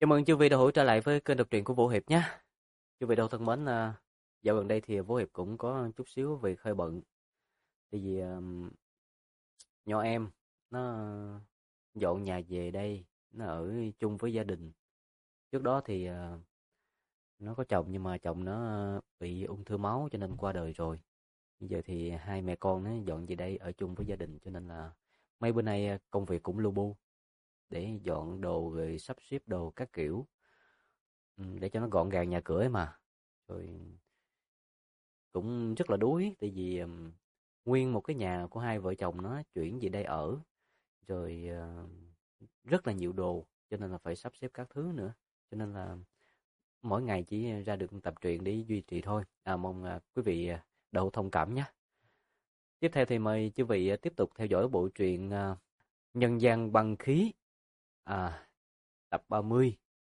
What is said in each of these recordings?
Chào mừng chư vị đã hỗ trở lại với kênh đọc truyện của Vũ Hiệp nhé. Chư vị đâu thân mến, dạo gần đây thì Vũ Hiệp cũng có chút xíu việc hơi bận. Tại vì nhỏ em nó dọn nhà về đây, nó ở chung với gia đình. Trước đó thì nó có chồng nhưng mà chồng nó bị ung thư máu cho nên qua đời rồi. Bây giờ thì hai mẹ con nó dọn về đây ở chung với gia đình cho nên là mấy bữa nay công việc cũng lu bu để dọn đồ rồi sắp xếp đồ các kiểu. Để cho nó gọn gàng nhà cửa ấy mà. Rồi cũng rất là đuối tại vì nguyên một cái nhà của hai vợ chồng nó chuyển về đây ở rồi rất là nhiều đồ cho nên là phải sắp xếp các thứ nữa. Cho nên là mỗi ngày chỉ ra được tập truyện để duy trì thôi. Mong quý vị đậu thông cảm nhé. Tiếp theo thì mời quý vị tiếp tục theo dõi bộ truyện Nhân gian băng khí tập 30.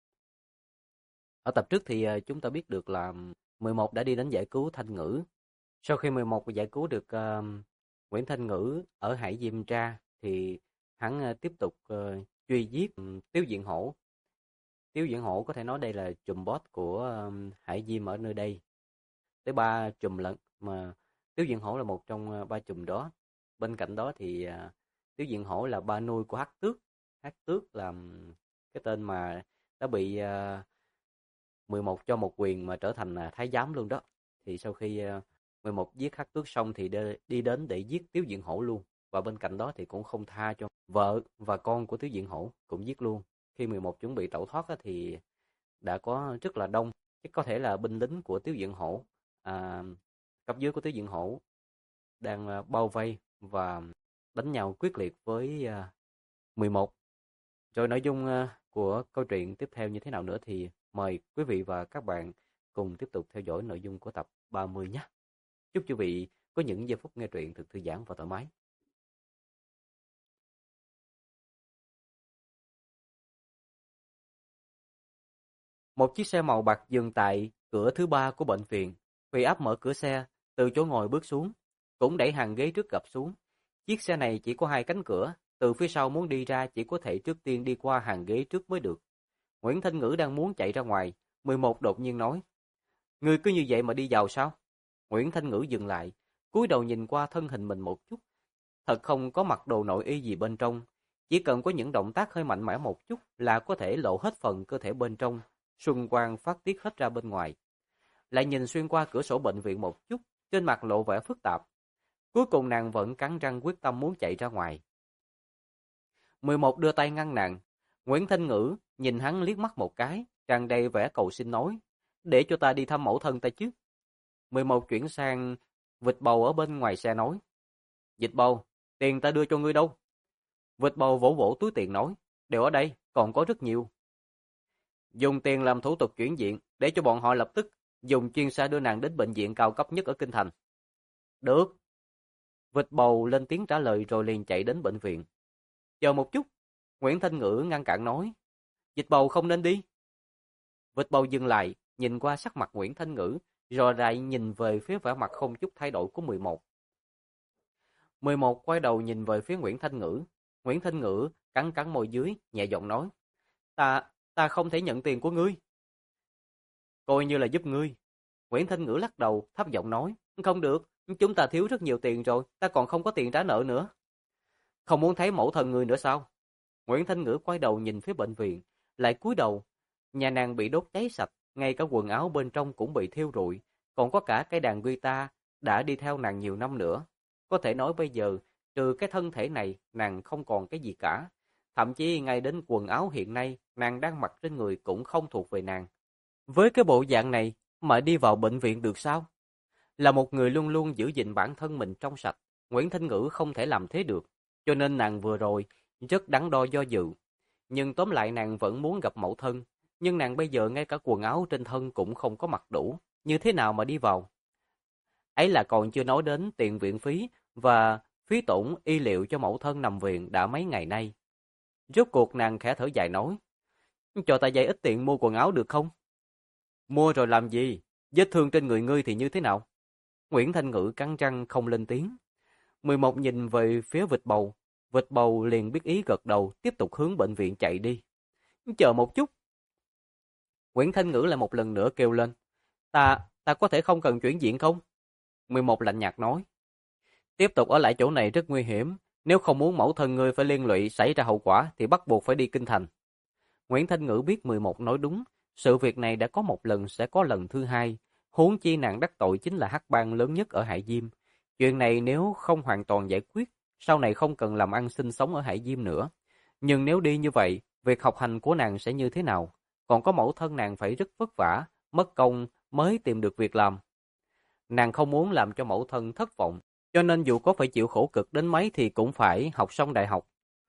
Ở tập trước thì chúng ta biết được là 11 đã đi đến giải cứu Thanh Ngữ. Sau khi 11 giải cứu được Nguyễn Thanh Ngữ ở Hải Diêm Tra thì hắn tiếp tục truy giết Tiếu Diện Hổ. Tiếu Diện Hổ có thể nói đây là trùm boss của Hải Diêm ở nơi đây. Tới 3 trùm lận mà Tiếu Diện Hổ là một trong 3 trùm đó. Bên cạnh đó thì Tiếu Diện Hổ là ba nuôi của Hắc Tước. Hắc Tước là cái tên mà đã bị 11 cho một quyền mà trở thành thái giám luôn đó. Thì sau khi 11 giết Hắc Tước xong thì đi đến để giết Tiếu Diện Hổ luôn. Và bên cạnh đó thì cũng không tha cho vợ và con của Tiếu Diện Hổ, cũng giết luôn. Khi 11 chuẩn bị tẩu thoát thì đã có rất là đông, chắc có thể là binh lính của Tiếu Diện Hổ, cấp dưới của Tiếu Diện Hổ đang bao vây và đánh nhau quyết liệt với 11. Rồi nội dung của câu chuyện tiếp theo như thế nào nữa thì mời quý vị và các bạn cùng tiếp tục theo dõi nội dung của tập 30 nhé. Chúc quý vị có những giây phút nghe truyện thật thư giãn và thoải mái. Một chiếc xe màu bạc dừng tại cửa thứ 3 của bệnh viện. Huy áp mở cửa xe, từ chỗ ngồi bước xuống, cũng đẩy hàng ghế trước gập xuống. Chiếc xe này chỉ có 2 cánh cửa, từ phía sau muốn đi ra chỉ có thể trước tiên đi qua hàng ghế trước mới được. Nguyễn Thanh Ngữ đang muốn chạy ra ngoài, 11 đột nhiên nói: "Ngươi cứ như vậy mà đi vào sao?" Nguyễn Thanh Ngữ dừng lại, cúi đầu nhìn qua thân hình mình một chút. Thật không có mặc đồ nội y gì bên trong, chỉ cần có những động tác hơi mạnh mẽ một chút là có thể lộ hết phần cơ thể bên trong, xuân quang phát tiết hết ra bên ngoài. Lại nhìn xuyên qua cửa sổ bệnh viện một chút, trên mặt lộ vẻ phức tạp. Cuối cùng nàng vẫn cắn răng quyết tâm muốn chạy ra ngoài. 11 đưa tay ngăn nàng. Nguyễn Thanh Ngữ nhìn hắn liếc mắt một cái, tràn đầy vẻ cầu xin nói: "Để cho ta đi thăm mẫu thân ta chứ." 11 chuyển sang vịt bầu ở bên ngoài xe nói: "Vịt bầu, tiền ta đưa cho ngươi đâu?" Vịt bầu vỗ vỗ túi tiền nói: "Đều ở đây, còn có rất nhiều." "Dùng tiền làm thủ tục chuyển viện, để cho bọn họ lập tức dùng chuyên xe đưa nàng đến bệnh viện cao cấp nhất ở Kinh Thành." "Được." Vịt bầu lên tiếng trả lời rồi liền chạy đến bệnh viện. "Chờ một chút." Nguyễn Thanh Ngữ ngăn cản nói: "Vịt bầu không nên đi." Vịt bầu dừng lại, nhìn qua sắc mặt Nguyễn Thanh Ngữ, rồi lại nhìn về phía vẻ mặt không chút thay đổi của 11. 11 quay đầu nhìn về phía Nguyễn Thanh Ngữ. Nguyễn Thanh Ngữ cắn cắn môi dưới, nhẹ giọng nói: Ta không thể nhận tiền của ngươi." "Coi như là giúp ngươi." Nguyễn Thanh Ngữ lắc đầu, thấp giọng nói: "Không được, chúng ta thiếu rất nhiều tiền rồi, ta còn không có tiền trả nợ nữa." "Không muốn thấy mẫu thân ngươi nữa sao?" Nguyễn Thanh Ngữ quay đầu nhìn phía bệnh viện, lại cúi đầu. Nhà nàng bị đốt cháy sạch, ngay cả quần áo bên trong cũng bị thiêu rụi, còn có cả cây đàn guitar đã đi theo nàng nhiều năm nữa. Có thể nói bây giờ, trừ cái thân thể này, nàng không còn cái gì cả. Thậm chí ngay đến quần áo hiện nay nàng đang mặc trên người cũng không thuộc về nàng. Với cái bộ dạng này mà đi vào bệnh viện được sao? Là một người luôn luôn giữ gìn bản thân mình trong sạch, Nguyễn Thanh Ngữ không thể làm thế được. Cho nên nàng vừa rồi rất đắn đo do dự. Nhưng tóm lại nàng vẫn muốn gặp mẫu thân. Nhưng nàng bây giờ ngay cả quần áo trên thân cũng không có mặc đủ. Như thế nào mà đi vào? Ấy là còn chưa nói đến tiền viện phí và phí tổn y liệu cho mẫu thân nằm viện đã mấy ngày nay. Rốt cuộc nàng khẽ thở dài nói: "Cho ta vay ít tiền mua quần áo được không?" "Mua rồi làm gì? Vết thương trên người ngươi thì như thế nào?" Nguyễn Thanh Ngữ cắn răng không lên tiếng. 11 nhìn về phía vịt bầu liền biết ý gật đầu tiếp tục hướng bệnh viện chạy đi. "Chờ một chút." Nguyễn Thanh Ngữ lại một lần nữa kêu lên. Ta có thể không cần chuyển viện không? 11 lạnh nhạt nói. Tiếp tục ở lại chỗ này rất nguy hiểm. Nếu không muốn mẫu thân ngươi phải liên lụy xảy ra hậu quả thì bắt buộc phải đi kinh thành. Nguyễn Thanh Ngữ biết 11 nói đúng. Sự việc này đã có một lần sẽ có lần thứ hai. Huống chi nàng đắc tội chính là hắc bang lớn nhất ở Hải Diêm. Chuyện này nếu không hoàn toàn giải quyết, sau này không cần làm ăn sinh sống ở Hải Diêm nữa. Nhưng nếu đi như vậy, việc học hành của nàng sẽ như thế nào? Còn có mẫu thân nàng phải rất vất vả, mất công mới tìm được việc làm. Nàng không muốn làm cho mẫu thân thất vọng, cho nên dù có phải chịu khổ cực đến mấy thì cũng phải học xong đại học.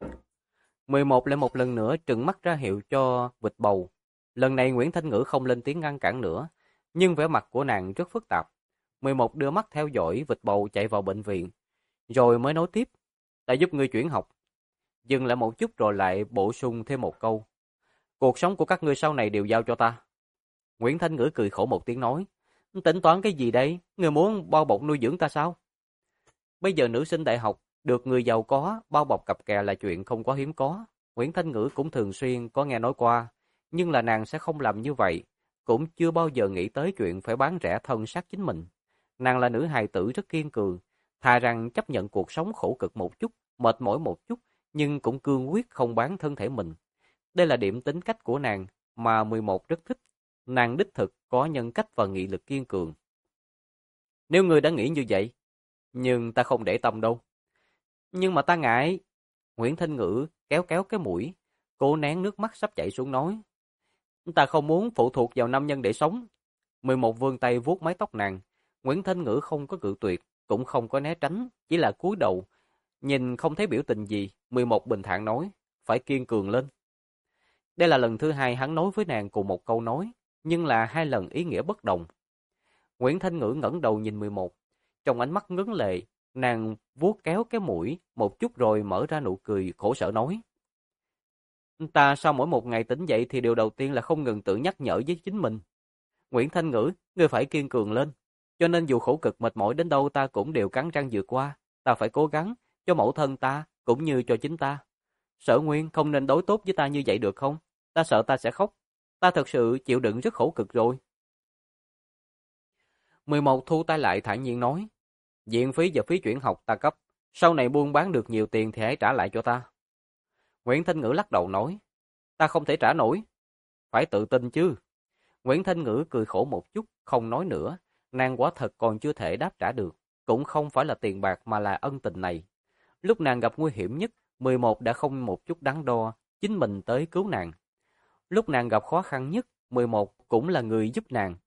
11 lại một lần nữa trừng mắt ra hiệu cho vịt bầu. Lần này Nguyễn Thanh Ngữ không lên tiếng ngăn cản nữa, nhưng vẻ mặt của nàng rất phức tạp. 11 đưa mắt theo dõi vịt bầu chạy vào bệnh viện, rồi mới nói tiếp. Ta giúp ngươi chuyển học. Dừng lại một chút rồi lại bổ sung thêm một câu. Cuộc sống của các ngươi sau này đều giao cho ta. Nguyễn Thanh Ngữ cười khổ một tiếng nói. Tính toán cái gì đây? Ngươi muốn bao bọc nuôi dưỡng ta sao? Bây giờ nữ sinh đại học được người giàu có bao bọc cặp kè là chuyện không quá hiếm có. Nguyễn Thanh Ngữ cũng thường xuyên có nghe nói qua, nhưng là nàng sẽ không làm như vậy, cũng chưa bao giờ nghĩ tới chuyện phải bán rẻ thân xác chính mình. Nàng là nữ hài tử rất kiên cường, thà rằng chấp nhận cuộc sống khổ cực một chút, mệt mỏi một chút, nhưng cũng cương quyết không bán thân thể mình. Đây là điểm tính cách của nàng mà 11 rất thích. Nàng đích thực có nhân cách và nghị lực kiên cường. Nếu ngươi đã nghĩ như vậy, nhưng ta không để tâm đâu. Nhưng mà ta ngại. Nguyễn Thanh Ngữ kéo kéo cái mũi, cố nén nước mắt sắp chảy xuống nói. Ta không muốn phụ thuộc vào nam nhân để sống. 11 vươn tay vuốt mái tóc nàng. Nguyễn Thanh Ngữ không có cự tuyệt, cũng không có né tránh, chỉ là cúi đầu. Nhìn không thấy biểu tình gì, 11 bình thản nói, phải kiên cường lên. Đây là lần thứ hai hắn nói với nàng cùng một câu nói, nhưng là hai lần ý nghĩa bất đồng. Nguyễn Thanh Ngữ ngẩng đầu nhìn 11, trong ánh mắt ngấn lệ, nàng vuốt kéo cái mũi một chút rồi mở ra nụ cười khổ sở nói. Ta sau mỗi một ngày tỉnh dậy thì điều đầu tiên là không ngừng tự nhắc nhở với chính mình. Nguyễn Thanh Ngữ, ngươi phải kiên cường lên. Cho nên dù khổ cực mệt mỏi đến đâu ta cũng đều cắn răng vượt qua. Ta phải cố gắng, cho mẫu thân ta, cũng như cho chính ta. Sở Nguyên không nên đối tốt với ta như vậy được không? Ta sợ ta sẽ khóc. Ta thật sự chịu đựng rất khổ cực rồi. 11 thu tay lại thản nhiên nói. Viện phí và phí chuyển học ta cấp. Sau này buôn bán được nhiều tiền thì hãy trả lại cho ta. Nguyễn Thanh Ngữ lắc đầu nói. Ta không thể trả nổi. Phải tự tin chứ. Nguyễn Thanh Ngữ cười khổ một chút, không nói nữa. Nàng quả thật còn chưa thể đáp trả được. Cũng không phải là tiền bạc mà là ân tình này. Lúc nàng gặp nguy hiểm nhất, 11 đã không một chút đắn đo, chính mình tới cứu nàng. Lúc nàng gặp khó khăn nhất, 11 cũng là người giúp nàng.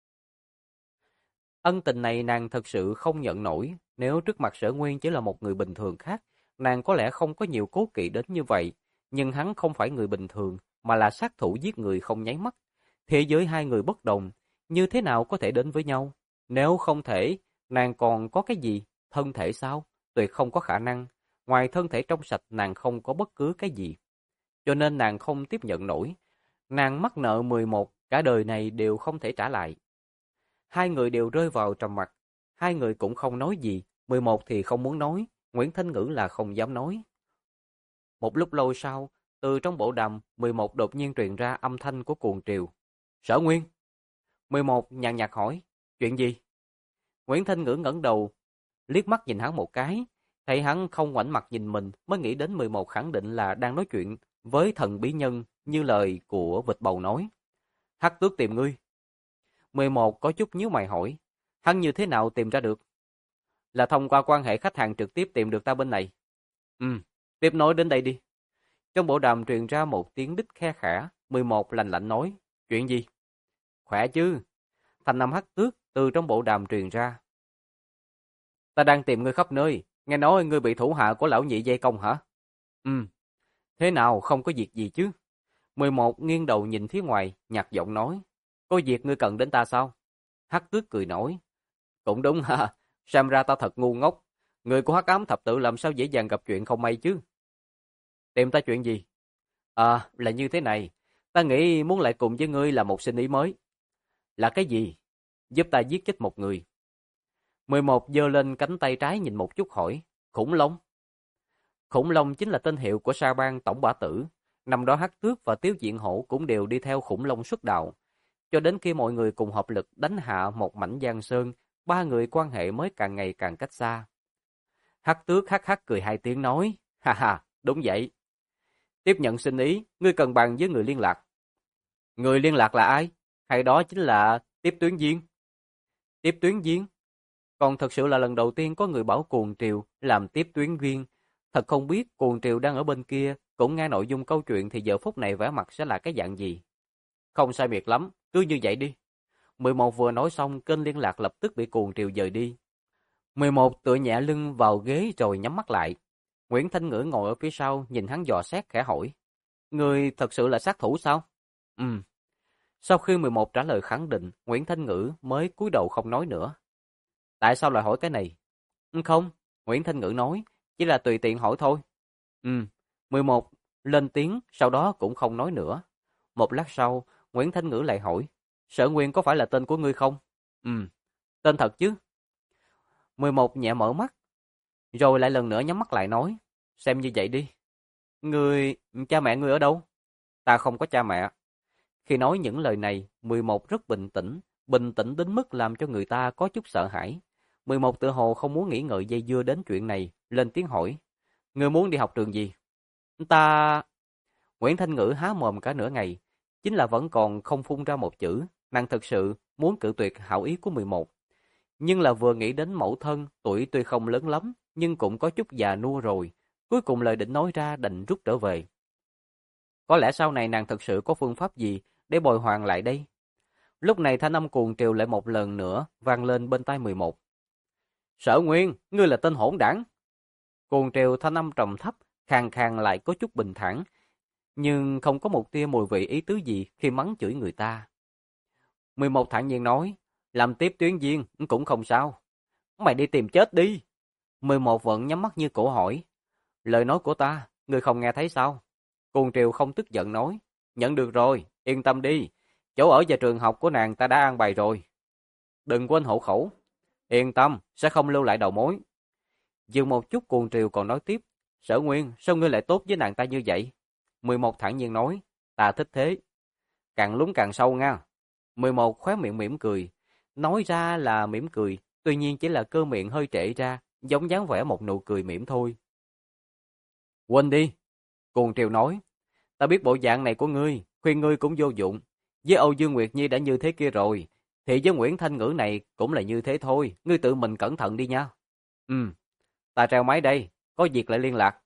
Ân tình này nàng thật sự không nhận nổi, nếu trước mặt Sở Nguyên chỉ là một người bình thường khác, nàng có lẽ không có nhiều cố kỵ đến như vậy, nhưng hắn không phải người bình thường, mà là sát thủ giết người không nháy mắt. Thế giới hai người bất đồng, như thế nào có thể đến với nhau? Nếu không thể, nàng còn có cái gì? Thân thể sao? Tuyệt không có khả năng. Ngoài thân thể trong sạch nàng không có bất cứ cái gì. Cho nên nàng không tiếp nhận nổi. Nàng mắc nợ 11, cả đời này đều không thể trả lại. Hai người đều rơi vào trầm mặc. Hai người cũng không nói gì. 11 thì không muốn nói. Nguyễn Thanh Ngữ là không dám nói. Một lúc lâu sau, từ trong bộ đàm, 11 đột nhiên truyền ra âm thanh của cuồng triều. Sở Nguyên. 11 nhàn nhạt hỏi. Chuyện gì? Nguyễn Thanh Ngữ ngẩng đầu, liếc mắt nhìn hắn một cái. Thấy hắn không ngoảnh mặt nhìn mình mới nghĩ đến 11 khẳng định là đang nói chuyện với thần bí nhân như lời của vịt bầu nói. Hắc Tước tìm ngươi. 11 có chút nhíu mày hỏi. Hắn như thế nào tìm ra được? Là thông qua quan hệ khách hàng trực tiếp tìm được ta bên này. Tiếp nối đến đây đi. Trong bộ đàm truyền ra một tiếng đích khe khẽ. 11 lạnh lạnh nói. Chuyện gì? Khỏe chứ? Thanh âm Hắc Tước từ trong bộ đàm truyền ra. Ta đang tìm ngươi khắp nơi. Nghe nói ngươi bị thủ hạ của lão nhị dây công hả? Thế nào không có việc gì chứ? 11 nghiêng đầu nhìn phía ngoài, nhạt giọng nói. Có việc ngươi cần đến ta sao? Hắc Tước cười nói. Cũng đúng ha, xem ra ta thật ngu ngốc. Người của Hắc Ám thập tự làm sao dễ dàng gặp chuyện không may chứ? Tìm ta chuyện gì? Là như thế này. Ta nghĩ muốn lại cùng với ngươi là một sinh ý mới. Là cái gì? Giúp ta giết chết một người. 11 giơ lên cánh tay trái nhìn một chút hỏi. Khủng long? Khủng long chính là tên hiệu của sa bang tổng bá tử. Năm đó Hắc Tước và Tiếu Diện Hổ cũng đều đi theo khủng long xuất đạo. cho đến khi mọi người cùng hợp lực đánh hạ một mảnh giang sơn, ba người quan hệ mới càng ngày càng cách xa. Hắc Tước hắc hắc cười hai tiếng nói, ha ha, đúng vậy. Tiếp nhận xin ý, ngươi cần bàn với người liên lạc. Người liên lạc là ai? Hay đó chính là tiếp tuyến viên? Tiếp tuyến viên? Còn thật sự là lần đầu tiên có người bảo Cuồng Triều làm tiếp tuyến viên. Thật không biết Cuồng Triều đang ở bên kia, cũng nghe nội dung câu chuyện thì giờ phút này vẻ mặt sẽ là cái dạng gì. Không sai biệt lắm, cứ như vậy đi. 11 vừa nói xong, kênh liên lạc lập tức bị Cuồng Triều dời đi. 11 tựa nhẹ lưng vào ghế rồi nhắm mắt lại. Nguyễn Thanh Ngữ ngồi ở phía sau, nhìn hắn dò xét khẽ hỏi. Người thật sự là sát thủ sao? Ừ. Sau khi 11 trả lời khẳng định, Nguyễn Thanh Ngữ mới cúi đầu không nói nữa. Tại sao lại hỏi cái này? Không, Nguyễn Thanh Ngữ nói, chỉ là tùy tiện hỏi thôi. 11 lên tiếng, sau đó cũng không nói nữa. Một lát sau, Nguyễn Thanh Ngữ lại hỏi, Sở Nguyên có phải là tên của ngươi không? Tên thật chứ. 11 nhẹ mở mắt, rồi lại lần nữa nhắm mắt lại nói, xem như vậy đi. Cha mẹ ngươi ở đâu? Ta không có cha mẹ. Khi nói những lời này, 11 rất bình tĩnh đến mức làm cho người ta có chút sợ hãi. 11 tự hồ không muốn nghĩ ngợi dây dưa đến chuyện này, lên tiếng hỏi. Ngươi muốn đi học trường gì? Ta... Nguyễn Thanh Ngữ há mồm cả nửa ngày, chính là vẫn còn không phun ra một chữ, nàng thực sự muốn cự tuyệt hảo ý của 11. Nhưng là vừa nghĩ đến mẫu thân, tuổi tuy không lớn lắm, nhưng cũng có chút già nua rồi, cuối cùng lời định nói ra đành rút trở về. Có lẽ sau này nàng thực sự có phương pháp gì để bồi hoàn lại đây? Lúc này thanh âm Cuồng Triều lại một lần nữa vang lên bên tai 11. Sở Nguyên, ngươi là tên hỗn đảng. Cuồng Triều thanh âm trầm thấp, khàn khàn lại có chút bình thản, nhưng không có một tia mùi vị ý tứ gì khi mắng chửi người ta. 11 thản nhiên nói, làm tiếp tuyến viên cũng không sao. Mày đi tìm chết đi. 11 vẫn nhắm mắt như cổ hỏi. Lời nói của ta, ngươi không nghe thấy sao? Cuồng Triều không tức giận nói, nhận được rồi, yên tâm đi. Chỗ ở và trường học của nàng ta đã an bài rồi. Đừng quên hộ khẩu. Yên tâm, sẽ không lưu lại đầu mối. Dừng một chút Cuồng Triều còn nói tiếp, Sở Nguyên, sao ngươi lại tốt với nàng ta như vậy? 11 thản nhiên nói, ta thích thế. Càng lún càng sâu nha. 11 khóe miệng mỉm cười. Nói ra là mỉm cười, tuy nhiên chỉ là cơ miệng hơi trễ ra, giống dáng vẻ một nụ cười mỉm thôi. Quên đi. Cuồng Triều nói, ta biết bộ dạng này của ngươi, khuyên ngươi cũng vô dụng. Với Âu Dương Nguyệt Nhi đã như thế kia rồi, thì với Nguyễn Thanh Ngữ này cũng là như thế thôi, ngươi tự mình cẩn thận đi nha. Ta treo máy đây, có việc lại liên lạc.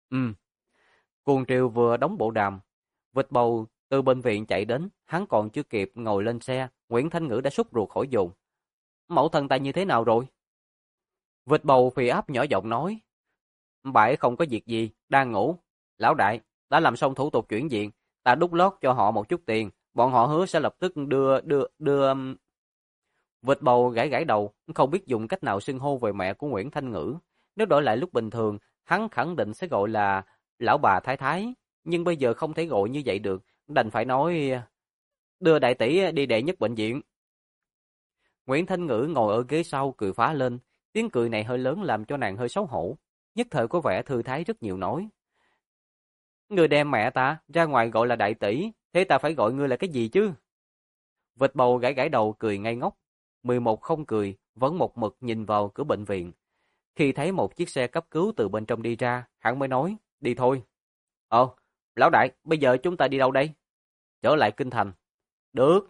Cuồng Triều vừa đóng bộ đàm, Vịt Bầu từ bệnh viện chạy đến, hắn còn chưa kịp ngồi lên xe, Nguyễn Thanh Ngữ đã sốt ruột khỏi dồn. Mẫu thân ta như thế nào rồi? Vịt Bầu phì áp nhỏ giọng nói, bà ấy không có việc gì, đang ngủ. Lão đại, đã làm xong thủ tục chuyển viện, ta đút lót cho họ một chút tiền, bọn họ hứa sẽ lập tức đưa. Vịt Bầu gãi gãi đầu, không biết dùng cách nào xưng hô về mẹ của Nguyễn Thanh Ngữ. Nếu đổi lại lúc bình thường, hắn khẳng định sẽ gọi là lão bà thái thái, nhưng bây giờ không thể gọi như vậy được, đành phải nói đưa đại tỷ đi đệ nhất bệnh viện. Nguyễn Thanh Ngữ ngồi ở ghế sau cười phá lên, tiếng cười này hơi lớn làm cho nàng hơi xấu hổ, nhất thời có vẻ thư thái rất nhiều nói. Ngươi đem mẹ ta ra ngoài gọi là đại tỷ, thế ta phải gọi ngươi là cái gì chứ? Vịt Bầu gãi gãi đầu cười ngây ngốc. 11 không cười, vẫn một mực nhìn vào cửa bệnh viện. Khi thấy một chiếc xe cấp cứu từ bên trong đi ra, hắn mới nói, đi thôi. Lão đại, bây giờ chúng ta đi đâu đây? Trở lại kinh thành. Được.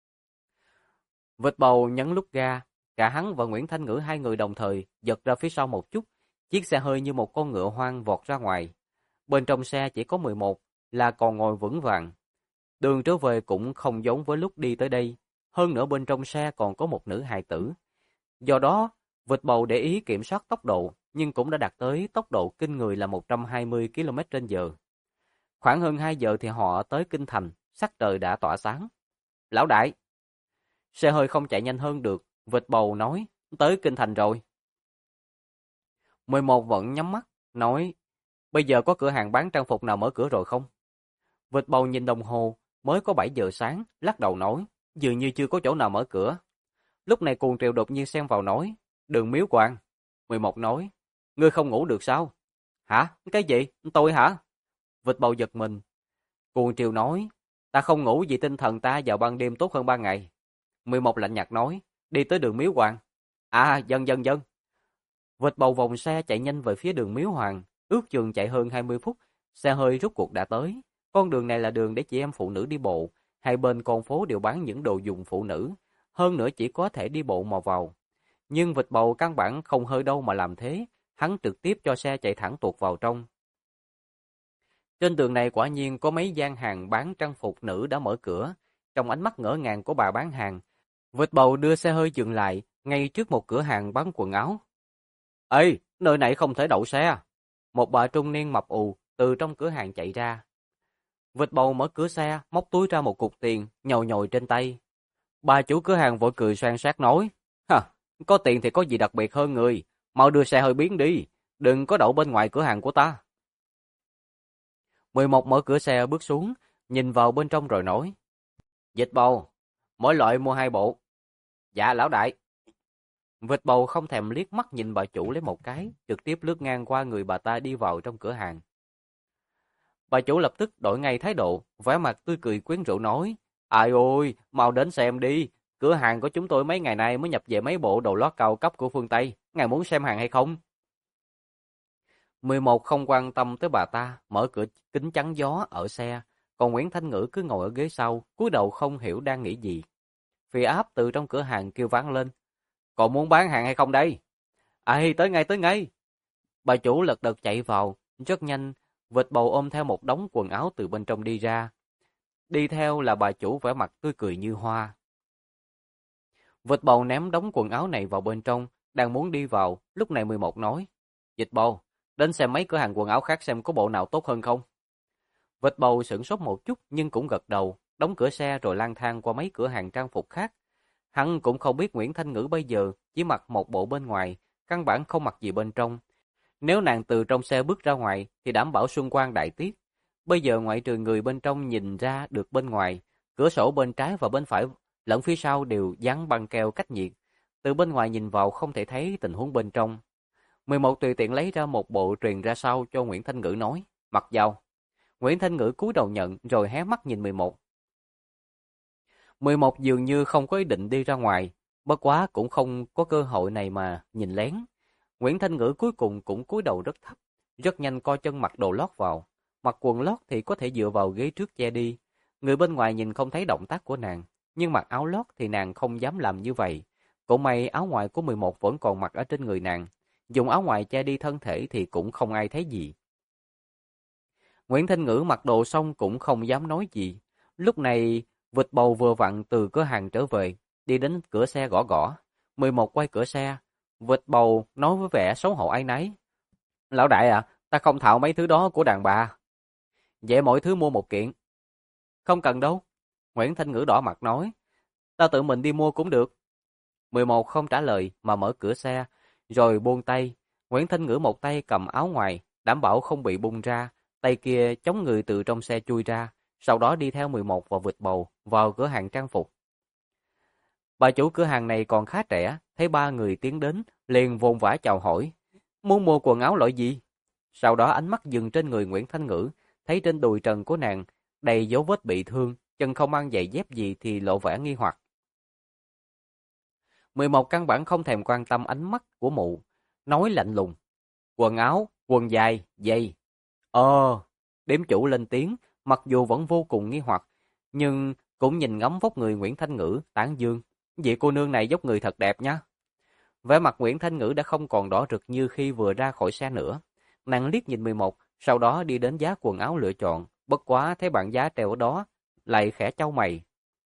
Vịt Bầu nhấn nút ga, cả hắn và Nguyễn Thanh Ngữ hai người đồng thời giật ra phía sau một chút, chiếc xe hơi như một con ngựa hoang vọt ra ngoài. Bên trong xe chỉ có 11, là còn ngồi vững vàng. Đường trở về cũng không giống với lúc đi tới đây, hơn nữa bên trong xe còn có một nữ hài tử. Do đó, Vịt Bầu để ý kiểm soát tốc độ, nhưng cũng đã đạt tới tốc độ kinh người là 120 km/h. Khoảng hơn 2 giờ thì họ tới kinh thành, sắc trời đã tỏa sáng. Lão đại! Xe hơi không chạy nhanh hơn được, Vịt Bầu nói, tới kinh thành rồi. 11 vẫn nhắm mắt, nói, bây giờ có cửa hàng bán trang phục nào mở cửa rồi không? Vịt Bầu nhìn đồng hồ, mới có 7 giờ sáng, lắc đầu nói, dường như chưa có chỗ nào mở cửa. Lúc này Cuồng Triều đột nhiên xen vào nói, Đường Miếu Quan. 11 nói, ngươi không ngủ được sao? Hả? Cái gì? Tôi hả? Vịt Bầu giật mình. Cuồng Triều nói, Ta không ngủ vì tinh thần ta vào ban đêm tốt hơn ban ngày. 11 lạnh nhạt nói, đi tới đường Miếu Hoàng. À, dân. Vịt bầu vòng xe chạy nhanh về phía đường Miếu Hoàng, ước chừng chạy hơn 20 phút, xe hơi rút cuộc đã tới. Con đường này là đường để chị em phụ nữ đi bộ, hai bên con phố đều bán những đồ dùng phụ nữ, hơn nữa chỉ có thể đi bộ mà vào. Nhưng vịt bầu căn bản không hơi đâu mà làm thế, hắn trực tiếp cho xe chạy thẳng tuột vào trong. Trên đường này quả nhiên có mấy gian hàng bán trang phục nữ đã mở cửa, trong ánh mắt ngỡ ngàng của bà bán hàng. Vịt bầu đưa xe hơi dừng lại, ngay trước một cửa hàng bán quần áo. Ê, nơi này không thể đậu xe. Một bà trung niên mập ù từ trong cửa hàng chạy ra. Vịt bầu mở cửa xe, móc túi ra một cục tiền, nhồi nhồi trên tay. Bà chủ cửa hàng vội cười san sát nói, hả, có tiền thì có gì đặc biệt hơn người, mau đưa xe hơi biến đi, đừng có đậu bên ngoài cửa hàng của ta. 11 mở cửa xe bước xuống, nhìn vào bên trong rồi nói, vịt bầu, mỗi loại mua 2 bộ. Dạ lão đại. Vịt bầu không thèm liếc mắt nhìn bà chủ lấy một cái, trực tiếp lướt ngang qua người bà ta đi vào trong cửa hàng. Bà chủ lập tức đổi ngay thái độ, vẻ mặt tươi cười quyến rũ nói, ai ôi, mau đến xem đi, cửa hàng của chúng tôi mấy ngày nay mới nhập về mấy bộ đồ lót cao cấp của phương Tây, ngài muốn xem hàng hay không? 11 không quan tâm tới bà ta, mở cửa kính chắn gió ở xe, còn Nguyễn Thanh Ngữ cứ ngồi ở ghế sau, cúi đầu không hiểu đang nghĩ gì. Phi Áp từ trong cửa hàng kêu vang lên, còn muốn bán hàng hay không đây? Ai, tới ngay. Bà chủ lật đật chạy vào, rất nhanh, vịt bầu ôm theo một đống quần áo từ bên trong đi ra. Đi theo là bà chủ vẻ mặt tươi cười như hoa. Vịt bầu ném đống quần áo này vào bên trong, đang muốn đi vào, lúc này 11 nói, vịt bầu, đến xem mấy cửa hàng quần áo khác xem có bộ nào tốt hơn không. Vịt bầu sửng sốt một chút nhưng cũng gật đầu, đóng cửa xe rồi lang thang qua mấy cửa hàng trang phục khác. Hắn cũng không biết Nguyễn Thanh Ngữ bây giờ chỉ mặc một bộ bên ngoài, căn bản không mặc gì bên trong. Nếu nàng từ trong xe bước ra ngoài thì đảm bảo xuân quang đại tiết. Bây giờ ngoại trừ người bên trong nhìn ra được bên ngoài, cửa sổ bên trái và bên phải lẫn phía sau đều dán băng keo cách nhiệt. Từ bên ngoài nhìn vào không thể thấy tình huống bên trong. 11 tùy tiện lấy ra một bộ truyền ra sau cho Nguyễn Thanh Ngữ nói, mặc vào. Nguyễn Thanh Ngữ cúi đầu nhận rồi hé mắt nhìn 11. 11 dường như không có ý định đi ra ngoài, bất quá cũng không có cơ hội này mà nhìn lén. Nguyễn Thanh Ngữ cuối cùng cũng cúi đầu rất thấp, rất nhanh co chân mặc đồ lót vào. Mặc quần lót thì có thể dựa vào ghế trước che đi. Người bên ngoài nhìn không thấy động tác của nàng, nhưng mặc áo lót thì nàng không dám làm như vậy. Cũng may áo ngoài của 11 vẫn còn mặc ở trên người nàng. Dùng áo ngoài che đi thân thể thì cũng không ai thấy gì. Nguyễn Thanh Ngữ mặc đồ xong cũng không dám nói gì. Lúc này, vịt bầu vừa vặn từ cửa hàng trở về, đi đến cửa xe gõ gõ. 11 quay cửa xe, vịt bầu nói với vẻ xấu hổ áy náy. Lão đại à, ta không thạo mấy thứ đó của đàn bà. Vậy mọi thứ mua một kiện. Không cần đâu. Nguyễn Thanh Ngữ đỏ mặt nói. Ta tự mình đi mua cũng được. 11 không trả lời mà mở cửa xe, rồi buông tay. Nguyễn Thanh Ngữ một tay cầm áo ngoài, đảm bảo không bị bung ra, tay kia chống người từ trong xe chui ra, sau đó đi theo 11 và vịt bầu vào cửa hàng trang phục. Bà chủ cửa hàng này còn khá trẻ, thấy ba người tiến đến, liền vồn vã chào hỏi. Muốn mua quần áo loại gì? Sau đó ánh mắt dừng trên người Nguyễn Thanh Ngữ, thấy trên đùi trần của nàng đầy dấu vết bị thương, chân không mang giày dép gì thì lộ vẻ nghi hoặc. 11 căn bản không thèm quan tâm ánh mắt của mụ, nói lạnh lùng. Quần áo, quần dài, giày. Điếm chủ lên tiếng, mặc dù vẫn vô cùng nghi hoặc, nhưng cũng nhìn ngắm vóc người Nguyễn Thanh Ngữ, tán dương. Vị cô nương này dốc người thật đẹp nhá. Vẻ mặt Nguyễn Thanh Ngữ đã không còn đỏ rực như khi vừa ra khỏi xe nữa. Nàng liếc nhìn 11, sau đó đi đến giá quần áo lựa chọn, bất quá thấy bảng giá treo ở đó, lại khẽ chau mày.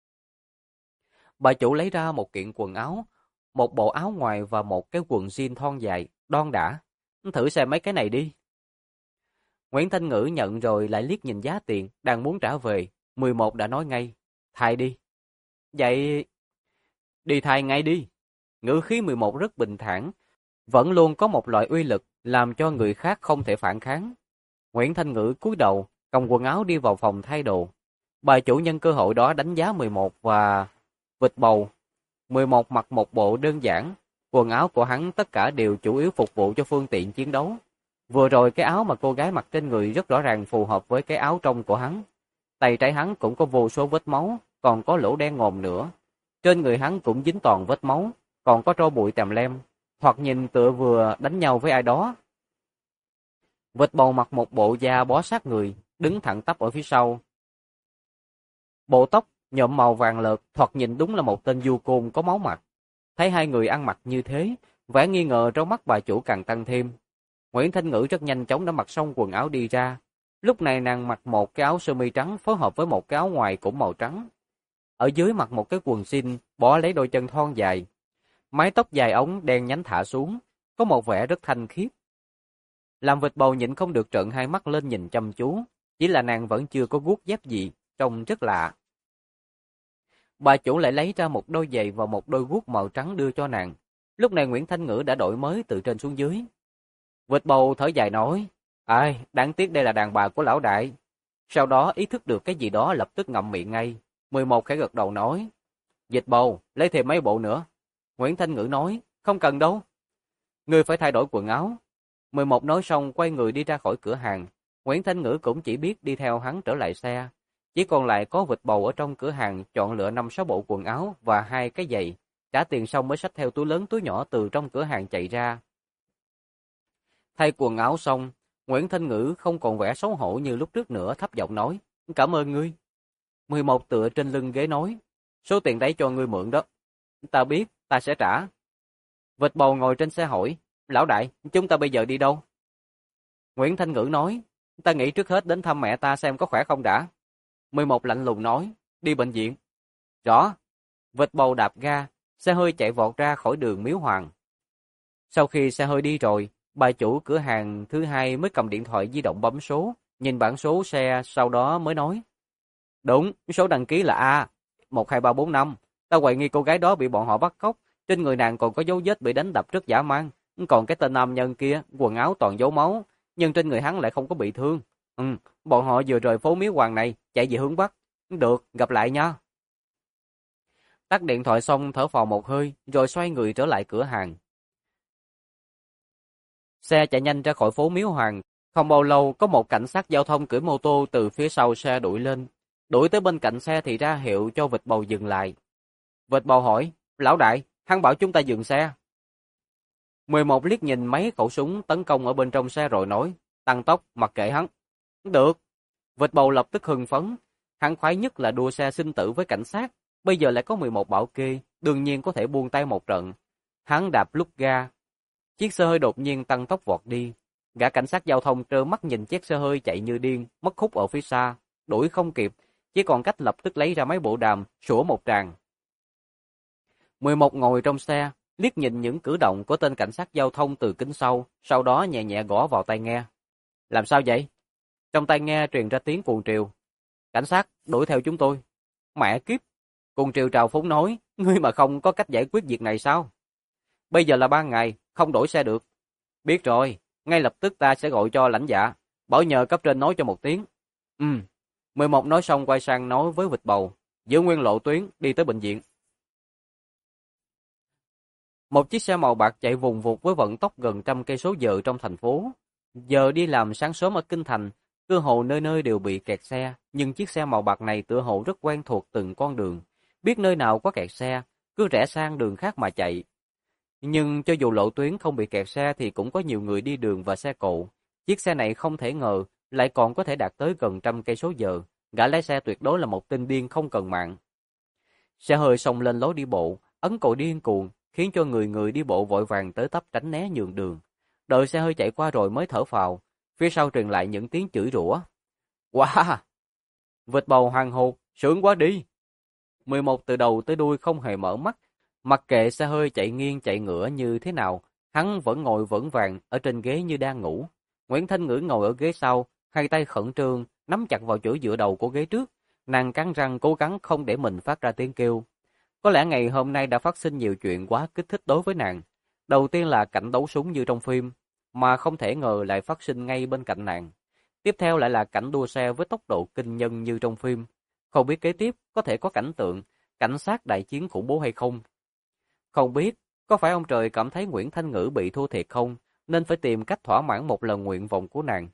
Bà chủ lấy ra một kiện quần áo, một bộ áo ngoài và một cái quần jean thon dài, đon đã. Thử xem mấy cái này đi. Nguyễn Thanh Ngữ nhận rồi lại liếc nhìn giá tiền, đang muốn trả về. 11 đã nói ngay, thay đi. Vậy, đi thay ngay đi. Ngữ khí 11 rất bình thản, vẫn luôn có một loại uy lực làm cho người khác không thể phản kháng. Nguyễn Thanh Ngữ cúi đầu, cầm quần áo đi vào phòng thay đồ. Bà chủ nhân cơ hội đó đánh giá 11 và vịt bầu. 11 mặc một bộ đơn giản, quần áo của hắn tất cả đều chủ yếu phục vụ cho phương tiện chiến đấu. Vừa rồi cái áo mà cô gái mặc trên người rất rõ ràng phù hợp với cái áo trong của hắn. Tay trái hắn cũng có vô số vết máu, còn có lỗ đen ngòm nữa. Trên người hắn cũng dính toàn vết máu, còn có tro bụi tèm lem, thoạt nhìn tựa vừa đánh nhau với ai đó. Vịt bầu mặc một bộ da bó sát người, đứng thẳng tắp ở phía sau. Bộ tóc nhuộm màu vàng lợt, thoạt nhìn đúng là một tên du côn có máu mặt. Thấy hai người ăn mặc như thế, vẻ nghi ngờ trong mắt bà chủ càng tăng thêm. Nguyễn Thanh Ngữ rất nhanh chóng đã mặc xong quần áo đi ra. Lúc này nàng mặc một cái áo sơ mi trắng phối hợp với một cái áo ngoài cũng màu trắng. Ở dưới mặc một cái quần jean, bỏ lấy đôi chân thon dài. Mái tóc dài ống đen nhánh thả xuống, có một vẻ rất thanh khiết. Làm vịt bầu nhịn không được trợn hai mắt lên nhìn chăm chú, chỉ là nàng vẫn chưa có guốc dép gì, trông rất lạ. Bà chủ lại lấy ra một đôi giày và một đôi guốc màu trắng đưa cho nàng. Lúc này Nguyễn Thanh Ngữ đã đổi mới từ trên xuống dưới. Vịt bầu thở dài nói, ai, đáng tiếc đây là đàn bà của lão đại. Sau đó ý thức được cái gì đó lập tức ngậm miệng ngay. 11 khẽ gật đầu nói, vịt bầu, lấy thêm mấy bộ nữa. Nguyễn Thanh Ngữ nói, không cần đâu. Ngươi phải thay đổi quần áo. 11 nói xong quay người đi ra khỏi cửa hàng. Nguyễn Thanh Ngữ cũng chỉ biết đi theo hắn trở lại xe. Chỉ còn lại có vịt bầu ở trong cửa hàng chọn lựa 5-6 bộ quần áo và 2 cái giày. Trả tiền xong mới xách theo túi lớn túi nhỏ từ trong cửa hàng chạy ra. Thay quần áo xong, Nguyễn Thanh Ngữ không còn vẻ xấu hổ như lúc trước nữa, thấp giọng nói, cảm ơn ngươi. 11 tựa trên lưng ghế nói, số tiền đấy cho ngươi mượn đó. Ta biết, ta sẽ trả. Vịt bầu ngồi trên xe hỏi, lão đại, chúng ta bây giờ đi đâu? Nguyễn Thanh Ngữ nói, ta nghĩ trước hết đến thăm mẹ ta xem có khỏe không đã. 11 lạnh lùng nói, đi bệnh viện. Rõ. Vịt bầu đạp ga, xe hơi chạy vọt ra khỏi đường Miếu Hoàng. Sau khi xe hơi đi rồi, bà chủ cửa hàng thứ hai mới cầm điện thoại di động bấm số, nhìn bảng số xe, sau đó mới nói. Đúng, số đăng ký là A, 12345. Ta hoài nghi cô gái đó bị bọn họ bắt cóc, trên người nàng còn có dấu vết bị đánh đập rất dã man. Còn cái tên nam nhân kia, quần áo toàn dấu máu, nhưng trên người hắn lại không có bị thương. Bọn họ vừa rời phố Miếu Hoàng này, chạy về hướng Bắc. Được, gặp lại nha. Tắt điện thoại xong thở phào một hơi, rồi xoay người trở lại cửa hàng. Xe chạy nhanh ra khỏi phố Miếu Hoàng. Không bao lâu có một cảnh sát giao thông cưỡi mô tô từ phía sau xe đuổi lên. Đuổi tới bên cạnh xe thì ra hiệu cho vịt bầu dừng lại. Vịt bầu hỏi, lão đại, hắn bảo chúng ta dừng xe. 11 liếc nhìn mấy khẩu súng tấn công ở bên trong xe rồi nói, tăng tốc, mặc kệ hắn. Được. Vịt bầu lập tức hưng phấn. Hắn khoái nhất là đua xe sinh tử với cảnh sát. Bây giờ lại có 11 bảo kê, đương nhiên có thể buông tay một trận. Hắn đạp lúc ga. Chiếc xe hơi đột nhiên tăng tốc vọt đi. Gã cảnh sát giao thông trơ mắt nhìn chiếc xe hơi chạy như điên, mất hút ở phía xa. Đuổi không kịp, chỉ còn cách lập tức lấy ra máy bộ đàm, sủa một tràng. 11 ngồi trong xe, liếc nhìn những cử động của tên cảnh sát giao thông từ kính sau, sau đó nhẹ nhẹ gõ vào tai nghe. Làm sao vậy? Trong tai nghe truyền ra tiếng cuồng triều. Cảnh sát, đuổi theo chúng tôi. Mẹ kiếp! Cuồng triều trào phúng nói, ngươi mà không có cách giải quyết việc này sao? Bây giờ là ban ngày, không đổi xe được. Biết rồi, ngay lập tức ta sẽ gọi cho lãnh dạ, bảo nhờ cấp trên nói cho một tiếng. 11 nói xong quay sang nói với vịt bầu, giữ nguyên lộ tuyến, đi tới bệnh viện. Một chiếc xe màu bạc chạy vùng vụt với vận tốc gần 100 cây số giờ trong thành phố. Giờ đi làm sáng sớm ở kinh thành, cơ hồ nơi nơi đều bị kẹt xe, nhưng chiếc xe màu bạc này tựa hồ rất quen thuộc từng con đường, biết nơi nào có kẹt xe, cứ rẽ sang đường khác mà chạy. Nhưng cho dù lộ tuyến không bị kẹt xe thì cũng có nhiều người đi đường và xe cộ. Chiếc xe này không thể ngờ lại còn có thể đạt tới gần 100 cây số giờ, gã lái xe tuyệt đối là một tên điên không cần mạng. Xe hơi xông lên lối đi bộ, ấn còi điên cuồng, khiến cho người người đi bộ vội vàng tới tấp tránh né nhường đường. Đợi xe hơi chạy qua rồi mới thở phào, phía sau truyền lại những tiếng chửi rủa. Wow! Vịt bầu hoàng hồn, sướng quá đi! 11 từ đầu tới đuôi không hề mở mắt, mặc kệ xe hơi chạy nghiêng chạy ngửa như thế nào, hắn vẫn ngồi vững vàng ở trên ghế như đang ngủ. Nguyễn Thanh Ngữ ngồi ở ghế sau, hai tay khẩn trương, nắm chặt vào chỗ dựa đầu của ghế trước, nàng cắn răng cố gắng không để mình phát ra tiếng kêu. Có lẽ ngày hôm nay đã phát sinh nhiều chuyện quá kích thích đối với nàng. Đầu tiên là cảnh đấu súng như trong phim, mà không thể ngờ lại phát sinh ngay bên cạnh nàng. Tiếp theo lại là cảnh đua xe với tốc độ kinh nhân như trong phim. Không biết kế tiếp có thể có cảnh tượng cảnh sát đại chiến khủng bố hay không. Không biết có phải ông trời cảm thấy Nguyễn Thanh Ngữ bị thua thiệt không, nên phải tìm cách thỏa mãn một lần nguyện vọng của nàng.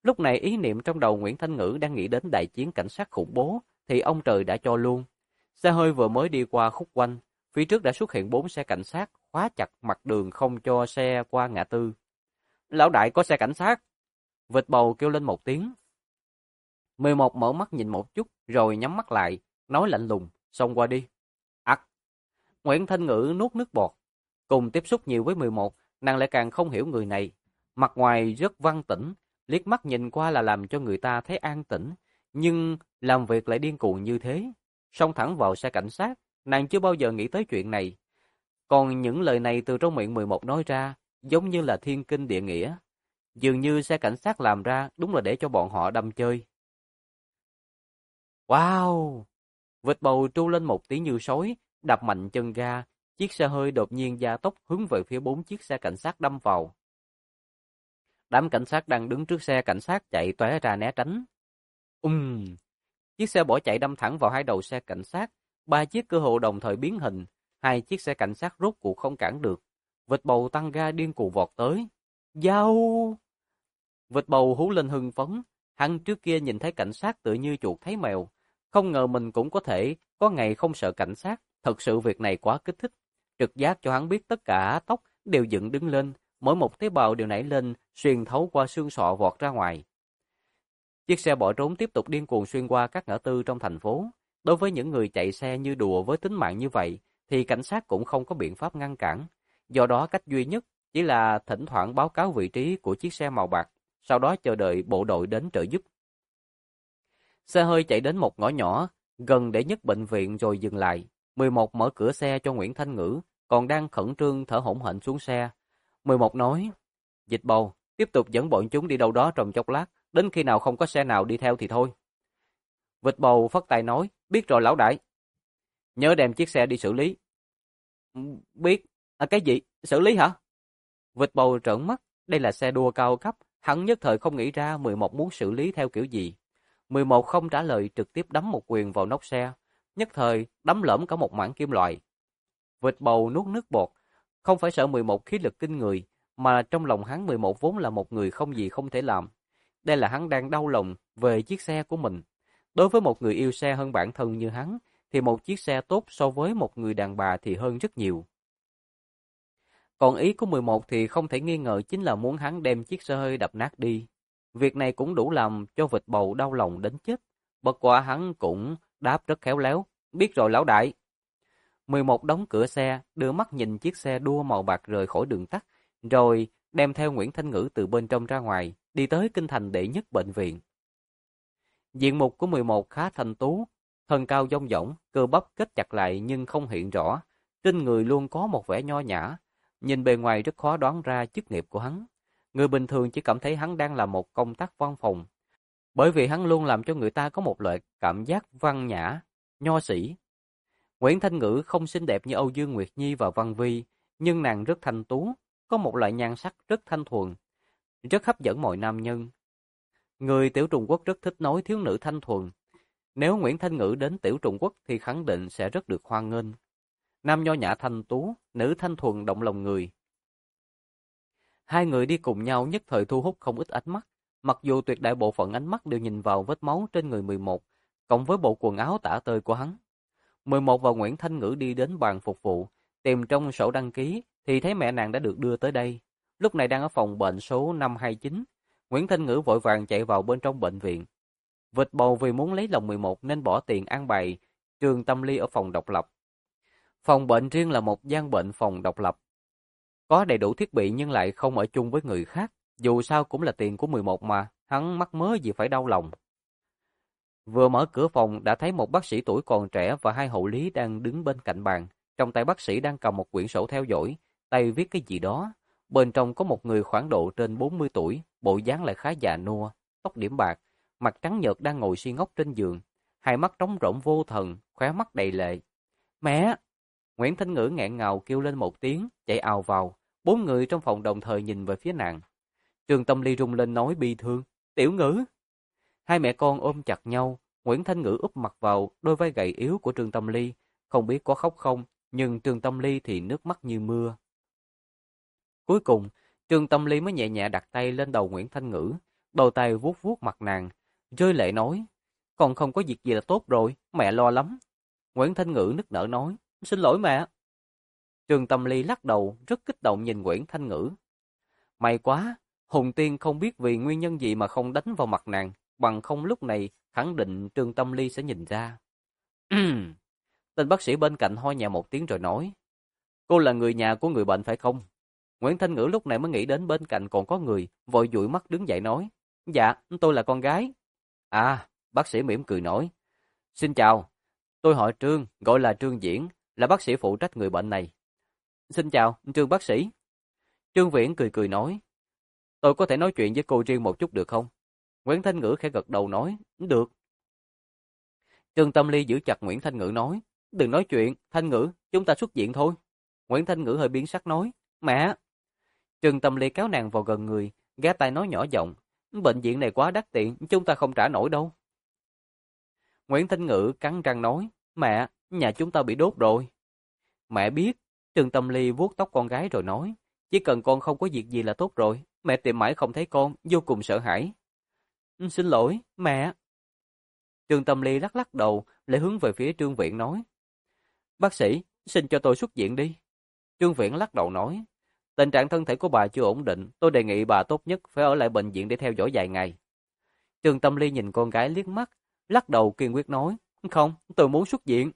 Lúc này ý niệm trong đầu Nguyễn Thanh Ngữ đang nghĩ đến đại chiến cảnh sát khủng bố, thì ông trời đã cho luôn. Xe hơi vừa mới đi qua khúc quanh, phía trước đã xuất hiện 4 xe cảnh sát, khóa chặt mặt đường không cho xe qua ngã tư. Lão đại, có xe cảnh sát! Vịt bầu kêu lên một tiếng. 11 mở mắt nhìn một chút, rồi nhắm mắt lại, nói lạnh lùng, xông qua đi. Ặc! Nguyễn Thanh Ngữ nuốt nước bọt. Cùng tiếp xúc nhiều với 11, nàng lại càng không hiểu người này. Mặt ngoài rất văn tĩnh, liếc mắt nhìn qua là làm cho người ta thấy an tĩnh, nhưng làm việc lại điên cuồng như thế. Xông thẳng vào xe cảnh sát, nàng chưa bao giờ nghĩ tới chuyện này. Còn những lời này từ trong miệng 11 nói ra, giống như là thiên kinh địa nghĩa. Dường như xe cảnh sát làm ra đúng là để cho bọn họ đâm chơi. Wow! Vịt bầu tru lên một tiếng như sói, đạp mạnh chân ga, chiếc xe hơi đột nhiên gia tốc hướng về phía 4 chiếc xe cảnh sát đâm vào. Đám cảnh sát đang đứng trước xe cảnh sát chạy tóe ra né tránh. Chiếc xe bỏ chạy đâm thẳng vào hai đầu xe cảnh sát, 3 chiếc cơ hồ đồng thời biến hình, 2 chiếc xe cảnh sát rốt cuộc không cản được. Vịt bầu tăng ga điên cuồng vọt tới. Dao! Vịt bầu hú lên hưng phấn, hắn trước kia nhìn thấy cảnh sát tựa như chuột thấy mèo, không ngờ mình cũng có thể có ngày không sợ cảnh sát, thật sự việc này quá kích thích. Trực giác cho hắn biết tất cả tóc đều dựng đứng lên, mỗi một tế bào đều nảy lên, xuyên thấu qua xương sọ vọt ra ngoài. Chiếc xe bỏ trốn tiếp tục điên cuồng xuyên qua các ngã tư trong thành phố. Đối với những người chạy xe như đùa với tính mạng như vậy, thì cảnh sát cũng không có biện pháp ngăn cản. Do đó cách duy nhất chỉ là thỉnh thoảng báo cáo vị trí của chiếc xe màu bạc, sau đó chờ đợi bộ đội đến trợ giúp. Xe hơi chạy đến một ngõ nhỏ, gần để nhất bệnh viện rồi dừng lại. 11 mở cửa xe cho Nguyễn Thanh Ngữ, còn đang khẩn trương thở hổn hển xuống xe. 11 nói, Dịch bầu, tiếp tục dẫn bọn chúng đi đâu đó trong chốc lát, đến khi nào không có xe nào đi theo thì thôi. Vịt bầu phất tay nói, biết rồi lão đại. Nhớ đem chiếc xe đi xử lý. Biết, cái gì? Xử lý hả? Vịt bầu trợn mắt, đây là xe đua cao cấp, hắn nhất thời không nghĩ ra 11 muốn xử lý theo kiểu gì. 11 không trả lời, trực tiếp đấm một quyền vào nóc xe, nhất thời đấm lởm cả một mảng kim loại. Vịt bầu nuốt nước bọt, không phải sợ 11 khí lực kinh người, mà trong lòng hắn 11 vốn là một người không gì không thể làm. Đây là hắn đang đau lòng về chiếc xe của mình. Đối với một người yêu xe hơn bản thân như hắn, thì một chiếc xe tốt so với một người đàn bà thì hơn rất nhiều. Còn ý của 11 thì không thể nghi ngờ chính là muốn hắn đem chiếc xe hơi đập nát đi. Việc này cũng đủ làm cho vịt bầu đau lòng đến chết. Bất quá hắn cũng đáp rất khéo léo. Biết rồi lão đại. 11 đóng cửa xe, đưa mắt nhìn chiếc xe đua màu bạc rời khỏi đường tắt, rồi đem theo Nguyễn Thanh Ngữ từ bên trong ra ngoài, đi tới kinh thành đệ nhất bệnh viện. Diện mục của 11 khá thanh tú, thân cao dong dỏng, cơ bắp kết chặt lại nhưng không hiện rõ, trên người luôn có một vẻ nho nhã, nhìn bề ngoài rất khó đoán ra chức nghiệp của hắn. Người bình thường chỉ cảm thấy hắn đang làm một công tác văn phòng, bởi vì hắn luôn làm cho người ta có một loại cảm giác văn nhã, nho sĩ. Nguyễn Thanh Ngữ không xinh đẹp như Âu Dương Nguyệt Nhi và Văn Vi, nhưng nàng rất thanh tú, có một loại nhan sắc rất thanh thuần, rất hấp dẫn mọi nam nhân. Người Tiểu Trùng Quốc rất thích nói thiếu nữ thanh thuần. Nếu Nguyễn Thanh Ngữ đến Tiểu Trùng Quốc thì khẳng định sẽ rất được hoan nghênh. Nam nho nhã thanh tú, nữ thanh thuần động lòng người. Hai người đi cùng nhau nhất thời thu hút không ít ánh mắt, mặc dù tuyệt đại bộ phận ánh mắt đều nhìn vào vết máu trên người 11, cộng với bộ quần áo tả tơi của hắn. 11 và Nguyễn Thanh Ngữ đi đến bàn phục vụ, tìm trong sổ đăng ký thì thấy mẹ nàng đã được đưa tới đây. Lúc này đang ở phòng bệnh số 529. Nguyễn Thanh Ngữ vội vàng chạy vào bên trong bệnh viện. Vịt bầu vì muốn lấy lòng 11 nên bỏ tiền an bài trường tâm lý ở phòng độc lập. Phòng bệnh riêng là một gian bệnh phòng độc lập. Có đầy đủ thiết bị nhưng lại không ở chung với người khác. Dù sao cũng là tiền của 11 mà, hắn mắc mớ gì phải đau lòng. Vừa mở cửa phòng đã thấy một bác sĩ tuổi còn trẻ và hai hộ lý đang đứng bên cạnh bàn. Trong tay bác sĩ đang cầm một quyển sổ theo dõi, tay viết cái gì đó. Bên trong có một người khoảng độ trên 40 tuổi, bộ dáng lại khá già nua, tóc điểm bạc, mặt trắng nhợt đang ngồi suy ngốc trên giường, hai mắt trống rỗng vô thần, khóe mắt đầy lệ. Mẹ! Nguyễn Thanh Ngữ nghẹn ngào kêu lên một tiếng, chạy ào vào. 4 người trong phòng đồng thời nhìn về phía nàng. Trương Tâm Ly rung lên nói bi thương, Tiểu Ngữ! Hai mẹ con ôm chặt nhau, Nguyễn Thanh Ngữ úp mặt vào đôi vai gầy yếu của Trương Tâm Ly, không biết có khóc không, nhưng Trương Tâm Ly thì nước mắt như mưa. Cuối cùng, Trương Tâm Ly mới nhẹ nhẹ đặt tay lên đầu Nguyễn Thanh Ngữ, đôi tay vuốt vuốt mặt nàng, rơi lệ nói, con không có việc gì là tốt rồi, mẹ lo lắm. Nguyễn Thanh Ngữ nức nở nói, xin lỗi mẹ. Trương Tâm Ly lắc đầu, rất kích động nhìn Nguyễn Thanh Ngữ. May quá, Hùng Tiên không biết vì nguyên nhân gì mà không đánh vào mặt nàng, bằng không lúc này khẳng định Trương Tâm Ly sẽ nhìn ra. Tên bác sĩ bên cạnh ho nhẹ một tiếng rồi nói, cô là người nhà của người bệnh phải không? Nguyễn Thanh Ngữ lúc này mới nghĩ đến bên cạnh còn có người, vội dụi mắt đứng dậy nói, dạ, tôi là con gái. À, bác sĩ mỉm cười nói, xin chào, tôi họ Trương, gọi là Trương Diễn, là bác sĩ phụ trách người bệnh này. Xin chào, Trương bác sĩ. Trương Viễn cười cười nói, tôi có thể nói chuyện với cô riêng một chút được không? Nguyễn Thanh Ngữ khẽ gật đầu nói, được. Trương Tâm Ly giữ chặt Nguyễn Thanh Ngữ nói, đừng nói chuyện, Thanh Ngữ, chúng ta xuất viện thôi. Nguyễn Thanh Ngữ hơi biến sắc nói, mẹ. Trương Tâm Ly kéo nàng vào gần người, ghé tai nói nhỏ giọng, bệnh viện này quá đắt tiền, chúng ta không trả nổi đâu. Nguyễn Thanh Ngữ cắn răng nói, mẹ, nhà chúng ta bị đốt rồi. Mẹ biết. Trương Tâm Ly vuốt tóc con gái rồi nói, chỉ cần con không có việc gì là tốt rồi, mẹ tìm mãi không thấy con, vô cùng sợ hãi. Xin lỗi, mẹ. Trương Tâm Ly lắc lắc đầu, lại hướng về phía Trương Viễn nói, bác sĩ, xin cho tôi xuất viện đi. Trương Viễn lắc đầu nói, tình trạng thân thể của bà chưa ổn định, tôi đề nghị bà tốt nhất phải ở lại bệnh viện để theo dõi vài ngày. Trương Tâm Ly nhìn con gái liếc mắt, lắc đầu kiên quyết nói, không, tôi muốn xuất viện.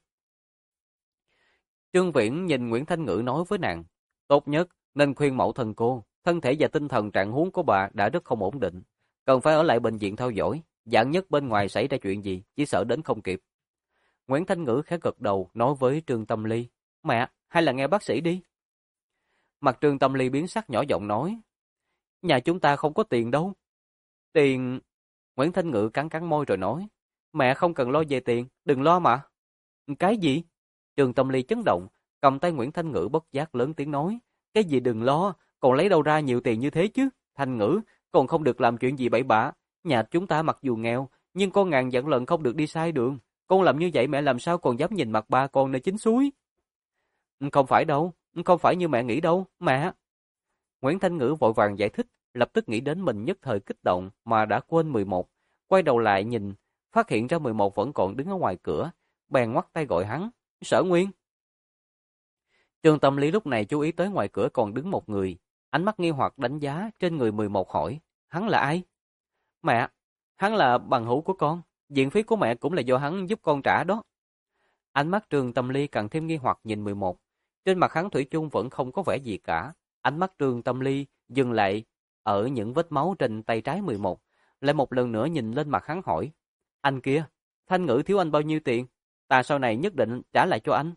Trương Viễn nhìn Nguyễn Thanh Ngữ nói với nàng, tốt nhất nên khuyên mẫu thân cô, thân thể và tinh thần trạng huống của bà đã rất không ổn định, cần phải ở lại bệnh viện theo dõi, vạn nhất bên ngoài xảy ra chuyện gì, chỉ sợ đến không kịp. Nguyễn Thanh Ngữ khẽ gật đầu nói với Trương Tâm Ly, mẹ, hay là nghe bác sĩ đi. Mặt Trương Tâm Ly biến sắc nhỏ giọng nói, nhà chúng ta không có tiền đâu. Tiền... Nguyễn Thanh Ngữ cắn cắn môi rồi nói, mẹ không cần lo về tiền, đừng lo mà. Cái gì? Trương Tâm Ly chấn động, cầm tay Nguyễn Thanh Ngữ bất giác lớn tiếng nói, cái gì đừng lo, còn lấy đâu ra nhiều tiền như thế chứ? Thanh Ngữ, còn không được làm chuyện gì bậy bạ. Nhà chúng ta mặc dù nghèo, nhưng con ngàn dặn lần không được đi sai đường. Con làm như vậy mẹ làm sao còn dám nhìn mặt ba con nơi chính suối? Không phải đâu, không phải như mẹ nghĩ đâu, mẹ. Nguyễn Thanh Ngữ vội vàng giải thích, lập tức nghĩ đến mình nhất thời kích động mà đã quên 11. Quay đầu lại nhìn, phát hiện ra 11 vẫn còn đứng ở ngoài cửa, bèn ngoắt tay gọi hắn, Sở Nguyên. Trương Tâm Lý lúc này chú ý tới ngoài cửa còn đứng một người, ánh mắt nghi hoặc đánh giá trên người 11 hỏi, hắn là ai? Mẹ, hắn là bằng hữu của con, viện phí của mẹ cũng là do hắn giúp con trả đó. Ánh mắt Trương Tâm Ly càng thêm nghi hoặc nhìn 11, trên mặt hắn thủy chung vẫn không có vẻ gì cả. Ánh mắt Trương Tâm Ly dừng lại ở những vết máu trên tay trái 11, lại một lần nữa nhìn lên mặt hắn hỏi, anh kia, Thanh Ngữ thiếu anh bao nhiêu tiền? Ta sau này nhất định trả lại cho anh.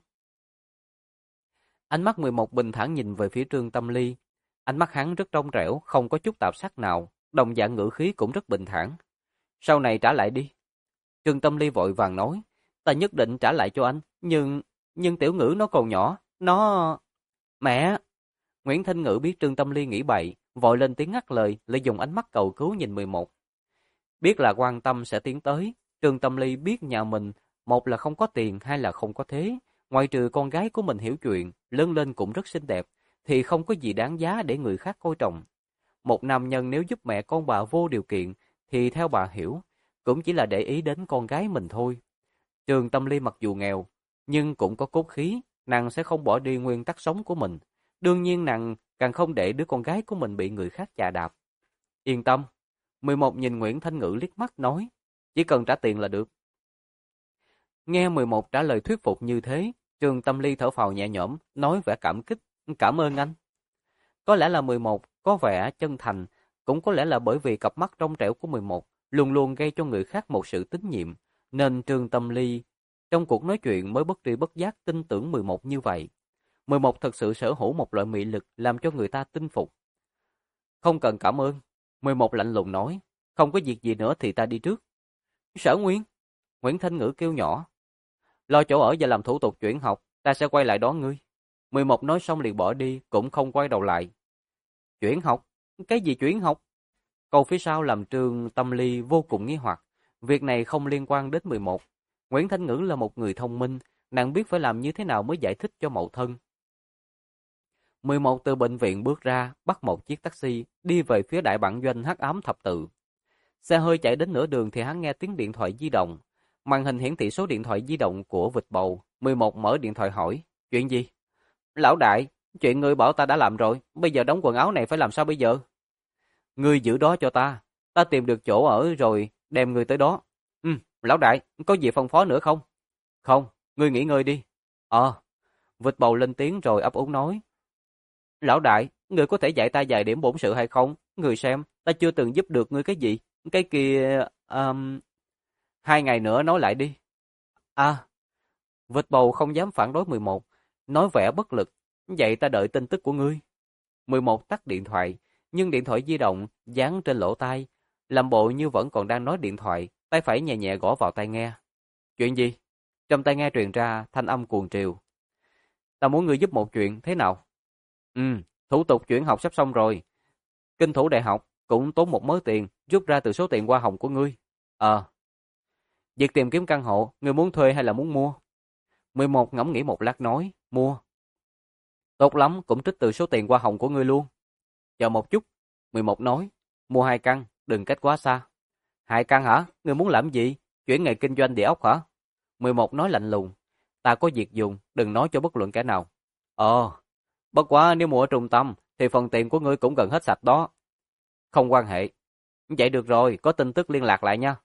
Ánh mắt 11 bình thản nhìn về phía Trương Tâm Ly. Ánh mắt hắn rất trong trẻo, không có chút tạp sắc nào, đồng dạng ngữ khí cũng rất bình thản. Sau này trả lại đi. Trương Tâm Ly vội vàng nói, ta nhất định trả lại cho anh, nhưng Tiểu Ngữ nó còn nhỏ, nó... Mẹ! Nguyễn Thanh Ngữ biết Trương Tâm Ly nghĩ bậy, vội lên tiếng ngắt lời, lại dùng ánh mắt cầu cứu nhìn 11. Biết là quan tâm sẽ tiến tới, Trương Tâm Ly biết nhà mình, một là không có tiền, hai là không có thế. Ngoại trừ con gái của mình hiểu chuyện, lớn lên cũng rất xinh đẹp, thì không có gì đáng giá để người khác coi trọng. Một nam nhân nếu giúp mẹ con bà vô điều kiện, thì theo bà hiểu, cũng chỉ là để ý đến con gái mình thôi. Trương Tâm Ly mặc dù nghèo, nhưng cũng có cốt khí, nàng sẽ không bỏ đi nguyên tắc sống của mình. Đương nhiên nàng càng không để đứa con gái của mình bị người khác chà đạp. Yên tâm. 11 nhìn Nguyễn Thanh Ngữ liếc mắt nói, chỉ cần trả tiền là được. Nghe 11 trả lời thuyết phục như thế, Trương Tâm Ly thở phào nhẹ nhõm, nói vẻ cảm kích, cảm ơn anh. Có lẽ là 11 có vẻ chân thành, cũng có lẽ là bởi vì cặp mắt trong trẻo của 11 luôn luôn gây cho người khác một sự tín nhiệm, nên Trương Tâm Ly trong cuộc nói chuyện mới bất tri bất giác tin tưởng 11 như vậy. 11 thật sự sở hữu một loại mị lực làm cho người ta tin phục. Không cần cảm ơn, 11 lạnh lùng nói, không có việc gì nữa thì ta đi trước. Sở Nguyên, Nguyễn Thanh Ngữ kêu nhỏ, lo chỗ ở và làm thủ tục chuyển học, ta sẽ quay lại đón ngươi. 11 nói xong liền bỏ đi, cũng không quay đầu lại. Chuyển học? Cái gì chuyển học? Câu phía sau làm Trương Tâm Ly vô cùng nghi hoặc. Việc này không liên quan đến 11. Nguyễn Thanh Ngữ là một người thông minh, nàng biết phải làm như thế nào mới giải thích cho mẫu thân. 11 từ bệnh viện bước ra, bắt một chiếc taxi, đi về phía đại bản doanh Hắc Ám Thập Tự. Xe hơi chạy đến nửa đường thì hắn nghe tiếng điện thoại di động. Màn hình hiển thị số điện thoại di động của Vịt Bầu. 11 mở điện thoại hỏi, chuyện gì? Lão đại, chuyện ngươi bảo ta đã làm rồi, bây giờ đóng quần áo này phải làm sao bây giờ? Ngươi giữ đó cho ta tìm được chỗ ở rồi đem ngươi tới đó. Lão đại, có gì phân phó nữa không? Không, ngươi nghỉ ngơi đi. Vịt Bầu lên tiếng rồi ấp úng nói. Lão đại, ngươi có thể dạy ta vài điểm bổn sự hay không? Ngươi xem, ta chưa từng giúp được ngươi cái gì. Cái kia... 2 ngày nữa nói lại đi. Vịt Bầu không dám phản đối 11, nói vẻ bất lực. Vậy ta đợi tin tức của ngươi. 11 tắt điện thoại, nhưng điện thoại di động dán trên lỗ tai, làm bộ như vẫn còn đang nói điện thoại, tay phải nhẹ nhẹ gõ vào tai nghe. Chuyện gì? Trong tai nghe truyền ra thanh âm cuồng triều. Ta muốn ngươi giúp một chuyện, thế nào? Thủ tục chuyển học sắp xong rồi. Kinh thủ đại học cũng tốn một mớ tiền, rút ra từ số tiền hoa hồng của ngươi. Việc tìm kiếm căn hộ, ngươi muốn thuê hay là muốn mua? 11 ngẫm nghĩ một lát nói, mua. Tốt lắm, cũng trích từ số tiền hoa hồng của ngươi luôn. Chờ một chút, 11 nói, mua 2 căn, đừng cách quá xa. 2 căn hả? Ngươi muốn làm gì? Chuyển nghề kinh doanh địa ốc hả? 11 nói lạnh lùng, ta có việc dùng, đừng nói cho bất luận kẻ nào. Bất quá nếu mua ở trung tâm, thì phần tiền của ngươi cũng gần hết sạch đó. Không quan hệ. Vậy được rồi, có tin tức liên lạc lại nha.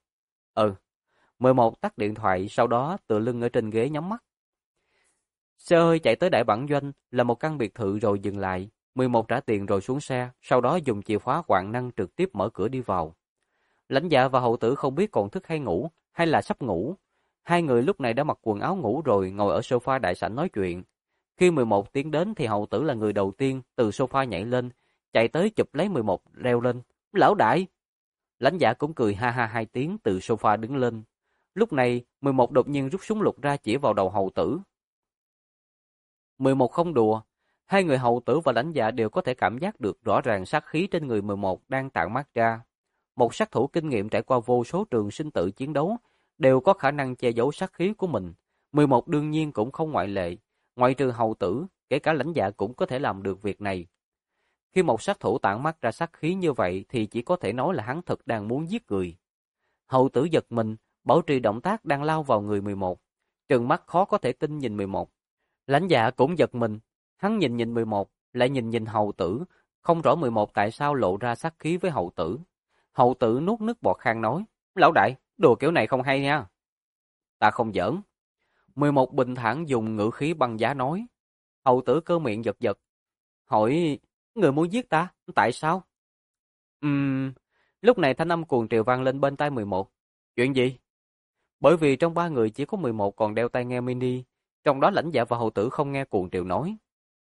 11 tắt điện thoại, sau đó tựa lưng ở trên ghế nhắm mắt. Xe hơi chạy tới Đại Bản Doanh là một căn biệt thự rồi dừng lại. 11 trả tiền rồi xuống xe, sau đó dùng chìa khóa quạng năng trực tiếp mở cửa đi vào. Lãnh Dạ và Hậu Tử không biết còn thức hay ngủ, hay là sắp ngủ. Hai người lúc này đã mặc quần áo ngủ rồi ngồi ở sofa đại sảnh nói chuyện. Khi 11 tiến đến thì Hậu Tử là người đầu tiên từ sofa nhảy lên, chạy tới chụp lấy 11 reo lên. Lão đại! Lãnh Dạ cũng cười ha ha 2 tiếng từ sofa đứng lên. Lúc này 11 đột nhiên rút súng lục ra chỉ vào đầu Hậu Tử. 11 không đùa, hai người Hậu Tử và Lãnh Dạ đều có thể cảm giác được rõ ràng sát khí trên người 11 đang tản mát ra. Một sát thủ kinh nghiệm trải qua vô số trường sinh tử chiến đấu, đều có khả năng che giấu sát khí của mình. 11 đương nhiên cũng không ngoại lệ, ngoại trừ Hậu Tử, kể cả Lãnh Dạ cũng có thể làm được việc này. Khi một sát thủ tản mát ra sát khí như vậy thì chỉ có thể nói là hắn thực đang muốn giết người. Hậu Tử giật mình, bảo trì động tác đang lao vào người 11, trừng mắt khó có thể tin nhìn 11. Lãnh Dạ cũng giật mình, hắn nhìn 11, lại nhìn Hậu Tử, không rõ 11 tại sao lộ ra sát khí với Hậu Tử. Hậu Tử nuốt nước bọt khan nói, lão đại, đùa kiểu này không hay nha. Ta không giỡn. 11 bình thản dùng ngữ khí băng giá nói. Hậu Tử cơ miệng giật giật, hỏi, người muốn giết ta, tại sao? Lúc này thanh âm cuồng triều vang lên bên tai 11. Chuyện gì? Bởi vì trong 3 người chỉ có 11 còn đeo tai nghe mini, trong đó Lãnh Dạ và Hậu Tử không nghe cuồng triều nói.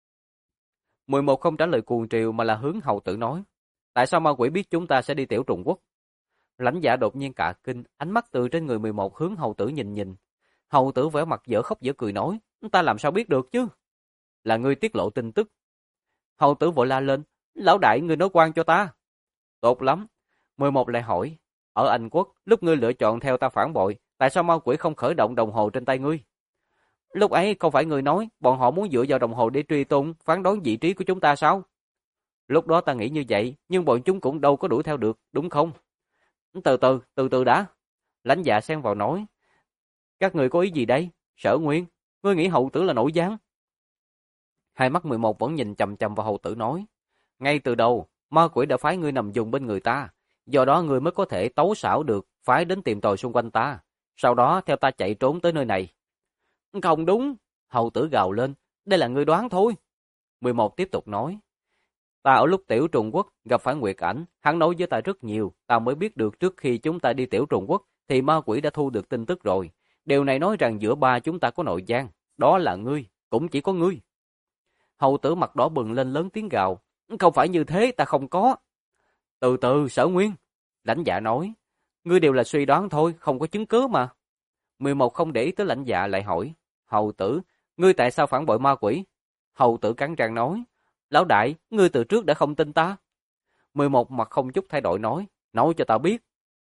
11 không trả lời cuồng triều mà là hướng Hậu Tử nói. Tại sao ma quỷ biết chúng ta sẽ đi Tiểu Trùng Quốc? Lãnh Dạ đột nhiên cả kinh, ánh mắt từ trên người 11 hướng Hậu Tử nhìn. Hậu Tử vẻ mặt dở khóc dở cười nói, ta làm sao biết được chứ? Là ngươi tiết lộ tin tức. Hậu Tử vội la lên, lão đại ngươi nói quan cho ta. Tốt lắm. 11 lại hỏi, ở Anh Quốc, lúc ngươi lựa chọn theo ta phản bội, tại sao ma quỷ không khởi động đồng hồ trên tay ngươi? Lúc ấy không phải ngươi nói, bọn họ muốn dựa vào đồng hồ để truy tung, phán đoán vị trí của chúng ta sao? Lúc đó ta nghĩ như vậy, nhưng bọn chúng cũng đâu có đuổi theo được, đúng không? Từ từ đã. Lãnh Dạ xen vào nói. Các người có ý gì đây? Sở Nguyên, ngươi nghĩ Hậu Tử là nội gián? Hai mắt 11 vẫn nhìn chằm chằm vào Hậu Tử nói. Ngay từ đầu, ma quỷ đã phái ngươi nằm dùng bên người ta, do đó ngươi mới có thể tấu xảo được, phái đến tìm tòi xung quanh ta. Sau đó theo ta chạy trốn tới nơi này. Không đúng, Hậu Tử gào lên, đây là ngươi đoán thôi. 11 tiếp tục nói. Ta ở lúc Tiểu Trùng Quốc gặp phải Nguyệt Ảnh, hắn nói với ta rất nhiều, ta mới biết được trước khi chúng ta đi Tiểu Trùng Quốc thì ma quỷ đã thu được tin tức rồi. Điều này nói rằng giữa ba chúng ta có nội gian, đó là ngươi, cũng chỉ có ngươi. Hậu Tử mặt đỏ bừng lên lớn tiếng gào, không phải như thế, ta không có. Từ từ, Sở Nguyên. Lãnh Dạ nói, ngươi đều là suy đoán thôi, không có chứng cứ mà. 11 không để ý tới Lãnh Dạ lại hỏi, Hậu Tử, ngươi tại sao phản bội ma quỷ? Hậu Tử cắn răng nói, lão đại, ngươi từ trước đã không tin ta. 11 mặt không chút thay đổi nói cho ta biết.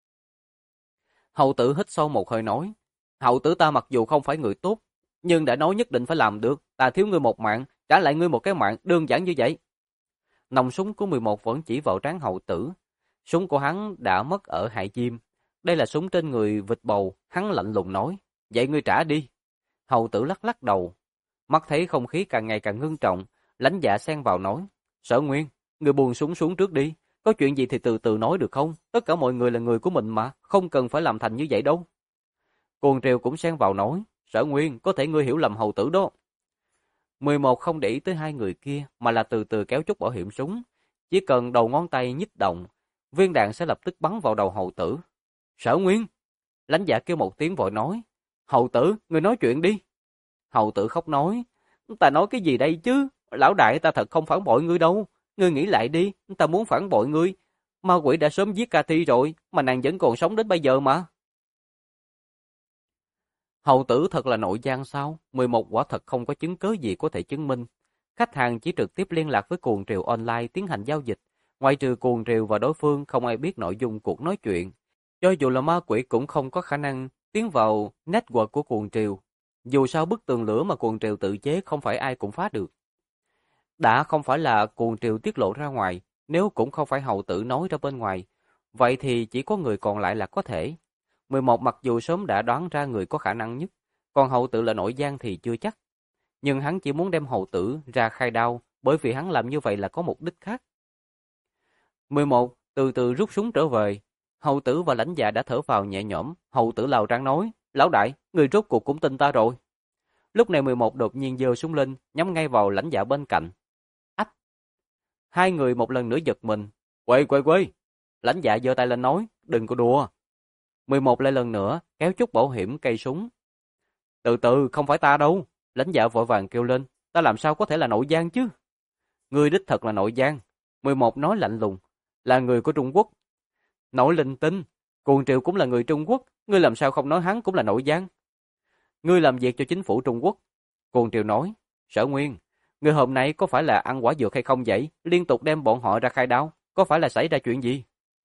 Hậu Tử hít sâu một hơi nói, Hậu Tử ta mặc dù không phải người tốt, nhưng đã nói nhất định phải làm được, ta thiếu ngươi một mạng, trả lại ngươi một cái mạng, đơn giản như vậy. Nòng súng của 11 vẫn chỉ vào trán Hậu Tử. Súng của hắn đã mất ở Hải Diêm. Đây là súng trên người vịt bầu, hắn lạnh lùng nói. Vậy ngươi trả đi. Hầu tử lắc lắc đầu. Mắt thấy không khí càng ngày càng ngưng trọng, Lãnh Dạ xen vào nói. Sở Nguyên, ngươi buông súng xuống trước đi. Có chuyện gì thì từ từ nói được không? Tất cả mọi người là người của mình mà, không cần phải làm thành như vậy đâu. Cuồng Triều cũng xen vào nói. Sở Nguyên, có thể ngươi hiểu lầm hầu tử đó. 11 không để ý tới hai người kia, mà là từ từ kéo chốt bảo hiểm súng. Chỉ cần đầu ngón tay nhích động, viên đạn sẽ lập tức bắn vào đầu hầu tử. Sở Nguyên! Lãnh Dạ kêu một tiếng vội nói. Hầu tử, ngươi nói chuyện đi. Hầu tử khóc nói. Ta nói cái gì đây chứ? Lão đại, ta thật không phản bội ngươi đâu. Ngươi nghĩ lại đi, ta muốn phản bội ngươi. Ma quỷ đã sớm giết Cathy rồi, mà nàng vẫn còn sống đến bây giờ mà. Hầu tử thật là nội gian sao? 11 quả thật không có chứng cớ gì có thể chứng minh. Khách hàng chỉ trực tiếp liên lạc với Cuồng Triều online tiến hành giao dịch. Ngoại trừ Cuồng Triều và đối phương, không ai biết nội dung cuộc nói chuyện. Cho dù là ma quỷ cũng không có khả năng tiến vào network của Cuồng Triều. Dù sao bức tường lửa mà Cuồng Triều tự chế không phải ai cũng phá được. Đã không phải là Cuồng Triều tiết lộ ra ngoài, nếu cũng không phải hầu tử nói ra bên ngoài, vậy thì chỉ có người còn lại là có thể. 11 mặc dù sớm đã đoán ra người có khả năng nhất, còn hầu tử là nội gian thì chưa chắc. Nhưng hắn chỉ muốn đem hầu tử ra khai đao, bởi vì hắn làm như vậy là có mục đích khác. 11 từ từ rút súng trở về. Hầu tử và Lãnh Dạ đã thở vào nhẹ nhõm. Hầu tử lào răng nói, lão đại, người rốt cuộc cũng tin ta rồi. Lúc này 11 đột nhiên giơ súng lên, nhắm ngay vào Lãnh Dạ bên cạnh. Ách! Hai người một lần nữa giật mình. Quay! Lãnh Dạ giơ tay lên nói, đừng có đùa. 11 lại lần nữa, kéo chút bảo hiểm cây súng. Từ từ, không phải ta đâu. Lãnh Dạ vội vàng kêu lên, ta làm sao có thể là nội gian chứ? Ngươi đích thật là nội gian. 11 nói lạnh lùng, là người của Trung Quốc. Nổi linh tinh, Cuồng Triều cũng là người Trung Quốc, ngươi làm sao không nói hắn cũng là nội gian? Ngươi làm việc cho chính phủ Trung Quốc. Cuồng Triều nói, Sở Nguyên, ngươi hôm nay có phải là ăn quả dược hay không vậy? Liên tục đem bọn họ ra khai đao, có phải là xảy ra chuyện gì?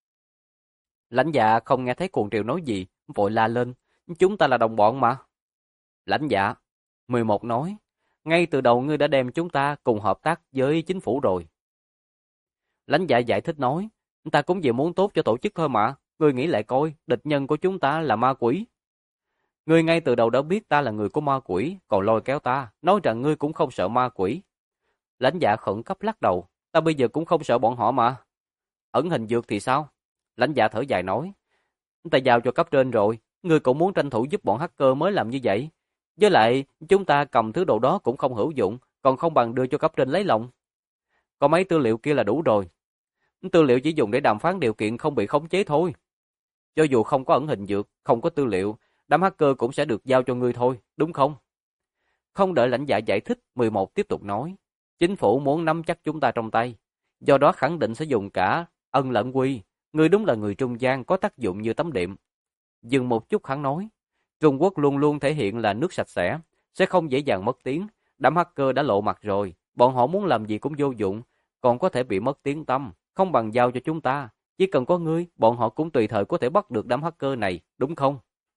Lãnh Dạ không nghe thấy Cuồng Triều nói gì, vội la lên, chúng ta là đồng bọn mà. Lãnh Dạ, 11 nói, ngay từ đầu ngươi đã đem chúng ta cùng hợp tác với chính phủ rồi. Lãnh Dạ giải thích nói, ta cũng chỉ muốn tốt cho tổ chức thôi mà, ngươi nghĩ lại coi, địch nhân của chúng ta là ma quỷ. Ngươi ngay từ đầu đã biết ta là người của ma quỷ, còn lôi kéo ta, nói rằng ngươi cũng không sợ ma quỷ. Lãnh Dạ khẩn cấp lắc đầu, ta bây giờ cũng không sợ bọn họ mà. Ẩn hình dược thì sao? Lãnh Dạ thở dài nói, ta giao cho cấp trên rồi, ngươi cũng muốn tranh thủ giúp bọn hacker mới làm như vậy. Với lại, chúng ta cầm thứ đồ đó cũng không hữu dụng, còn không bằng đưa cho cấp trên lấy lòng. Có mấy tư liệu kia là đủ rồi. Tư liệu chỉ dùng để đàm phán điều kiện không bị khống chế thôi. Cho dù không có ẩn hình dược, không có tư liệu, đám hacker cũng sẽ được giao cho ngươi thôi, đúng không? Không đợi Lãnh Dạ giải thích, 11 tiếp tục nói. Chính phủ muốn nắm chắc chúng ta trong tay. Do đó khẳng định sẽ dùng cả ân lẫn quy. Ngươi đúng là người trung gian có tác dụng như tấm đệm. Dừng một chút hắn nói. Trung Quốc luôn luôn thể hiện là nước sạch sẽ không dễ dàng mất tiếng. Đám hacker đã lộ mặt rồi, bọn họ muốn làm gì cũng vô dụng, còn có thể bị mất tiếng tăm, không bằng giao cho chúng ta. Chỉ cần có ngươi, bọn họ cũng tùy thời có thể bắt được đám hacker này, đúng không?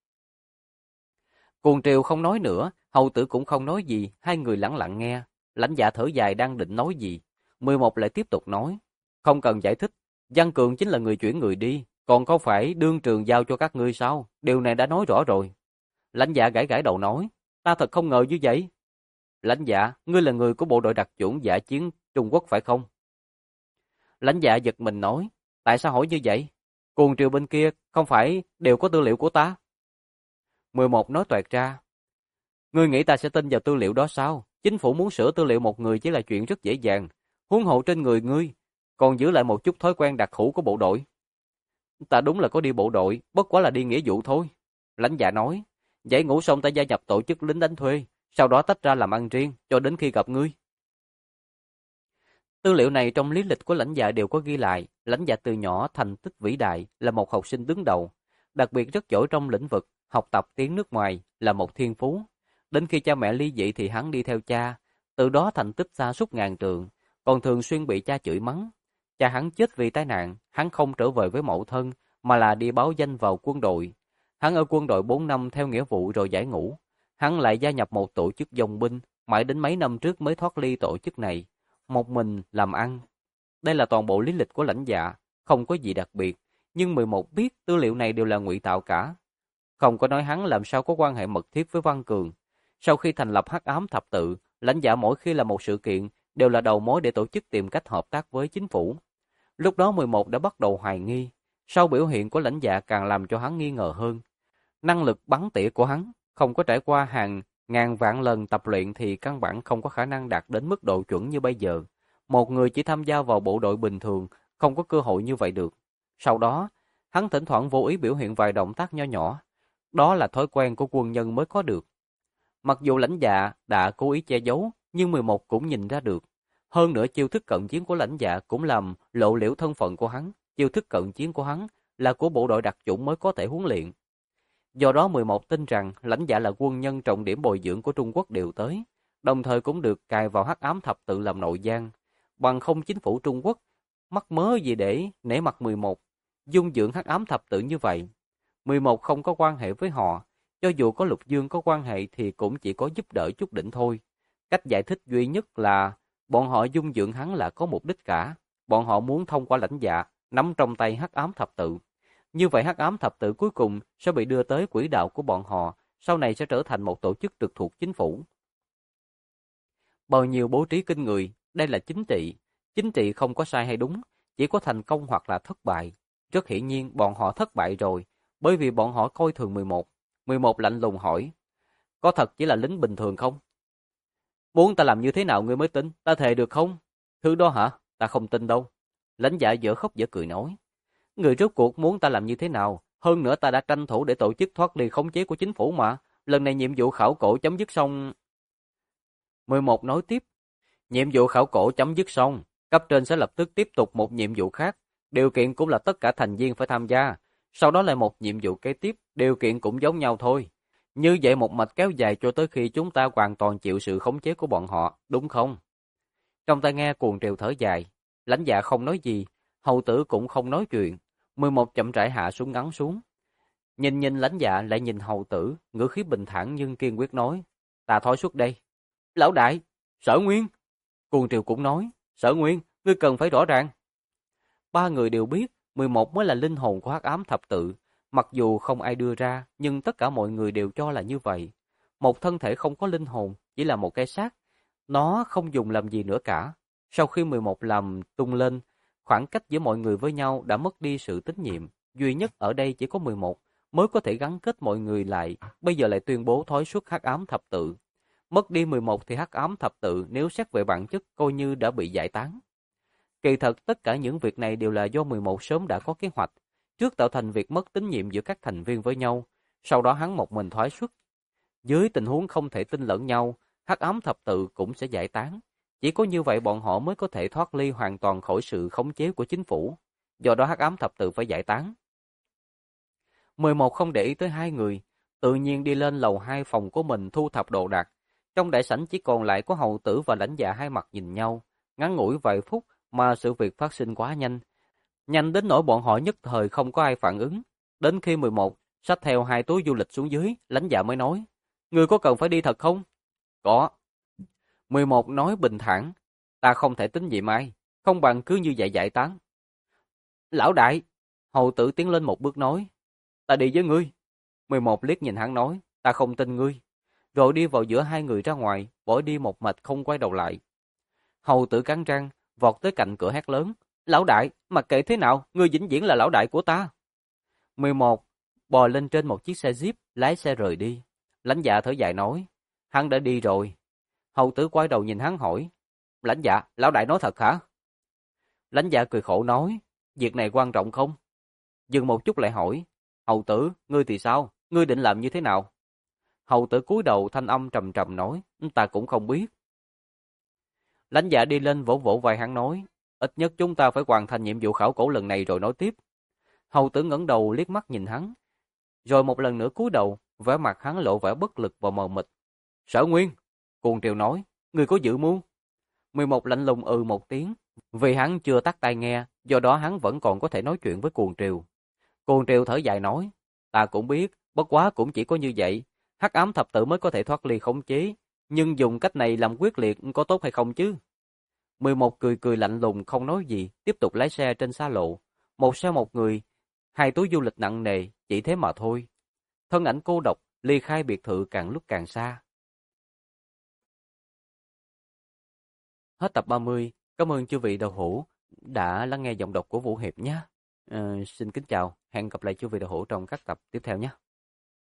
Cuồng Triều không nói nữa, hầu tử cũng không nói gì, hai người lặng lặng nghe. Lãnh Dạ thở dài đang định nói gì. 11 lại tiếp tục nói. Không cần giải thích, Văn Cường chính là người chuyển người đi, còn không phải đương trường giao cho các ngươi sao? Điều này đã nói rõ rồi. Lãnh Dạ gãi gãi đầu nói, ta thật không ngờ như vậy. Lãnh Dạ, ngươi là người của bộ đội đặc chủng dã chiến Trung Quốc phải không? Lãnh Dạ giật mình nói, tại sao hỏi như vậy? Cuồng Triều bên kia không phải đều có tư liệu của ta? 11 nói toẹt ra, ngươi nghĩ ta sẽ tin vào tư liệu đó sao? Chính phủ muốn sửa tư liệu một người chỉ là chuyện rất dễ dàng, huống hộ trên người ngươi, còn giữ lại một chút thói quen đặc hữu của bộ đội. Ta đúng là có đi bộ đội, bất quá là đi nghĩa vụ thôi. Lãnh Dạ nói, giải ngũ xong ta gia nhập tổ chức lính đánh thuê, sau đó tách ra làm ăn riêng, cho đến khi gặp ngươi. Tư liệu này trong lý lịch của Lãnh Dạ đều có ghi lại, Lãnh Dạ từ nhỏ thành tích vĩ đại, là một học sinh đứng đầu, đặc biệt rất giỏi trong lĩnh vực học tập tiếng nước ngoài, là một thiên phú. Đến khi cha mẹ ly dị thì hắn đi theo cha, từ đó thành tích sa sút ngàn trượng, còn thường xuyên bị cha chửi mắng. Cha hắn chết vì tai nạn, hắn không trở về với mẫu thân, mà là đi báo danh vào quân đội. Hắn ở quân đội 4 năm theo nghĩa vụ rồi giải ngũ. Hắn lại gia nhập một tổ chức dòng binh, mãi đến mấy năm trước mới thoát ly tổ chức này, một mình làm ăn. Đây là toàn bộ lý lịch của Lãnh Dạ. không có gì đặc biệt, nhưng 11 biết tư liệu này đều là ngụy tạo cả. Không có nói hắn làm sao có quan hệ mật thiết với Văn Cường. Sau khi thành lập Hắc Ám Thập Tự, lãnh dạ mỗi khi là một sự kiện đều là đầu mối để tổ chức tìm cách hợp tác với chính phủ. Lúc đó 11 đã bắt đầu hoài nghi, sau biểu hiện của lãnh dạ càng làm cho hắn nghi ngờ hơn. Năng lực bắn tỉa của hắn không có trải qua hàng ngàn vạn lần tập luyện thì căn bản không có khả năng đạt đến mức độ chuẩn như bây giờ. Một người chỉ tham gia vào bộ đội bình thường không có cơ hội như vậy được. Sau đó, hắn thỉnh thoảng vô ý biểu hiện vài động tác nho nhỏ. Đó là thói quen của quân nhân mới có được. Mặc dù lãnh dạ đã cố ý che giấu, nhưng 11 cũng nhìn ra được. Hơn nữa chiêu thức cận chiến của lãnh dạ cũng làm lộ liễu thân phận của hắn. Chiêu thức cận chiến của hắn là của bộ đội đặc chủng mới có thể huấn luyện. Do đó 11 tin rằng lãnh dạ là quân nhân trọng điểm bồi dưỡng của Trung Quốc điều tới, đồng thời cũng được cài vào Hắc Ám Thập Tự làm nội gian. Bằng không chính phủ Trung Quốc mắc mớ gì để nể mặt 11, dung dưỡng Hắc Ám Thập Tự như vậy. 11 không có quan hệ với họ, cho dù có Lục Dương có quan hệ thì cũng chỉ có giúp đỡ chút đỉnh thôi. Cách giải thích duy nhất là bọn họ dung dưỡng hắn là có mục đích cả. Bọn họ muốn thông qua lãnh dạ nắm trong tay Hắc Ám Thập Tự. Như vậy Hắc Ám Thập Tự cuối cùng sẽ bị đưa tới quỹ đạo của bọn họ, sau này sẽ trở thành một tổ chức trực thuộc chính phủ. Bao nhiêu bố trí kinh người, đây là chính trị. Chính trị không có sai hay đúng, chỉ có thành công hoặc là thất bại. Rất hiển nhiên bọn họ thất bại rồi, bởi vì bọn họ coi thường 11. 11 lạnh lùng hỏi, có thật chỉ là lính bình thường không? Muốn ta làm như thế nào ngươi mới tin, ta thề được không? Thứ đó hả? Ta không tin đâu. Lãnh dạ dở khóc dở cười nói. Người rốt cuộc muốn ta làm như thế nào? Hơn nữa ta đã tranh thủ để tổ chức thoát ly khống chế của chính phủ mà. Lần này nhiệm vụ khảo cổ chấm dứt xong. 11 nói tiếp. Nhiệm vụ khảo cổ chấm dứt xong, cấp trên sẽ lập tức tiếp tục một nhiệm vụ khác. Điều kiện cũng là tất cả thành viên phải tham gia. Sau đó lại một nhiệm vụ kế tiếp, điều kiện cũng giống nhau thôi. Như vậy một mạch kéo dài cho tới khi chúng ta hoàn toàn chịu sự khống chế của bọn họ, đúng không? Trong tai nghe cuồng triều thở dài, lãnh dạ không nói gì, hầu tử cũng không nói chuyện. 11 chậm rãi hạ súng ngắn xuống. Nhìn lãnh dạ lại nhìn hầu tử, ngữ khí bình thản nhưng kiên quyết nói, ta thối xuất đây. Lão đại, Sở Nguyên. Cuồng triều cũng nói, Sở Nguyên, ngươi cần phải rõ ràng. Ba người đều biết, 11 mới là linh hồn của Hắc Ám Thập Tự. Mặc dù không ai đưa ra, nhưng tất cả mọi người đều cho là như vậy. Một thân thể không có linh hồn, chỉ là một cái xác. Nó không dùng làm gì nữa cả. Sau khi 11 làm tung lên, khoảng cách giữa mọi người với nhau đã mất đi sự tín nhiệm. Duy nhất ở đây chỉ có 11 mới có thể gắn kết mọi người lại. Bây giờ lại tuyên bố thối xuất Hắc Ám Thập Tự. Mất đi 11 thì Hắc Ám Thập Tự nếu xét về bản chất coi như đã bị giải tán. Kỳ thật tất cả những việc này đều là do 11 sớm đã có kế hoạch. Trước tạo thành việc mất tín nhiệm giữa các thành viên với nhau, sau đó hắn một mình thoái xuất. Dưới tình huống không thể tin lẫn nhau, Hắc Ám Thập Tự cũng sẽ giải tán. Chỉ có như vậy bọn họ mới có thể thoát ly hoàn toàn khỏi sự khống chế của chính phủ. Do đó Hắc Ám Thập Tự phải giải tán. 11 không để ý tới hai người, tự nhiên đi lên lầu 2 phòng của mình thu thập đồ đạc. Trong đại sảnh chỉ còn lại có hầu tử và lãnh dạ hai mặt nhìn nhau. Ngắn ngủi vài phút mà sự việc phát sinh quá nhanh. Nhanh đến nỗi bọn họ nhất thời không có ai phản ứng. Đến khi 11 xách theo hai túi du lịch xuống dưới, lãnh dạ mới nói, người có cần phải đi thật không? Có. 11 nói bình thản, ta không thể tín nhiệm ai, không bằng cứ như vậy giải tán. Lão đại, hầu tử tiến lên một bước nói, ta đi với ngươi. 11 liếc nhìn hắn nói, ta không tin ngươi. Rồi đi vào giữa hai người ra ngoài, bỏ đi một mạch không quay đầu lại. Hầu tử cắn răng, vọt tới cạnh cửa hét lớn, lão đại, mặc kệ thế nào, ngươi vĩnh viễn là lão đại của ta. 11 bò lên trên một chiếc xe Jeep, lái xe rời đi. Lãnh dạ thở dài nói, hắn đã đi rồi. Hầu tử quay đầu nhìn hắn hỏi, lãnh dạ, lão đại nói thật hả? Lãnh dạ cười khổ nói, việc này quan trọng không? Dừng một chút lại hỏi, hầu tử, ngươi thì sao? Ngươi định làm như thế nào? Hầu tử cúi đầu thanh âm trầm trầm nói, ta cũng không biết. Lãnh dạ đi lên vỗ vỗ vai hắn nói, ít nhất chúng ta phải hoàn thành nhiệm vụ khảo cổ lần này rồi nói tiếp. Hầu tử ngẩng đầu liếc mắt nhìn hắn, rồi một lần nữa cúi đầu, vẻ mặt hắn lộ vẻ bất lực và mờ mịt. Sở Nguyên, Cuồng Triều nói, người có dự mưu? 11 lạnh lùng một tiếng, vì hắn chưa tắt tai nghe, do đó hắn vẫn còn có thể nói chuyện với Cuồng Triều. Cuồng Triều thở dài nói, ta cũng biết, bất quá cũng chỉ có như vậy, Hắc Ám Thập Tự mới có thể thoát ly khống chế, nhưng dùng cách này làm quyết liệt có tốt hay không chứ? 11 cười cười lạnh lùng không nói gì, tiếp tục lái xe trên xa lộ. Một xe một người, hai túi du lịch nặng nề, chỉ thế mà thôi. Thân ảnh cô độc, ly khai biệt thự càng lúc càng xa. Hết tập 30. Cảm ơn chư vị đạo hữu đã lắng nghe giọng đọc của Vũ Hiệp nhé. Xin kính chào, hẹn gặp lại chư vị đạo hữu trong các tập tiếp theo nhé.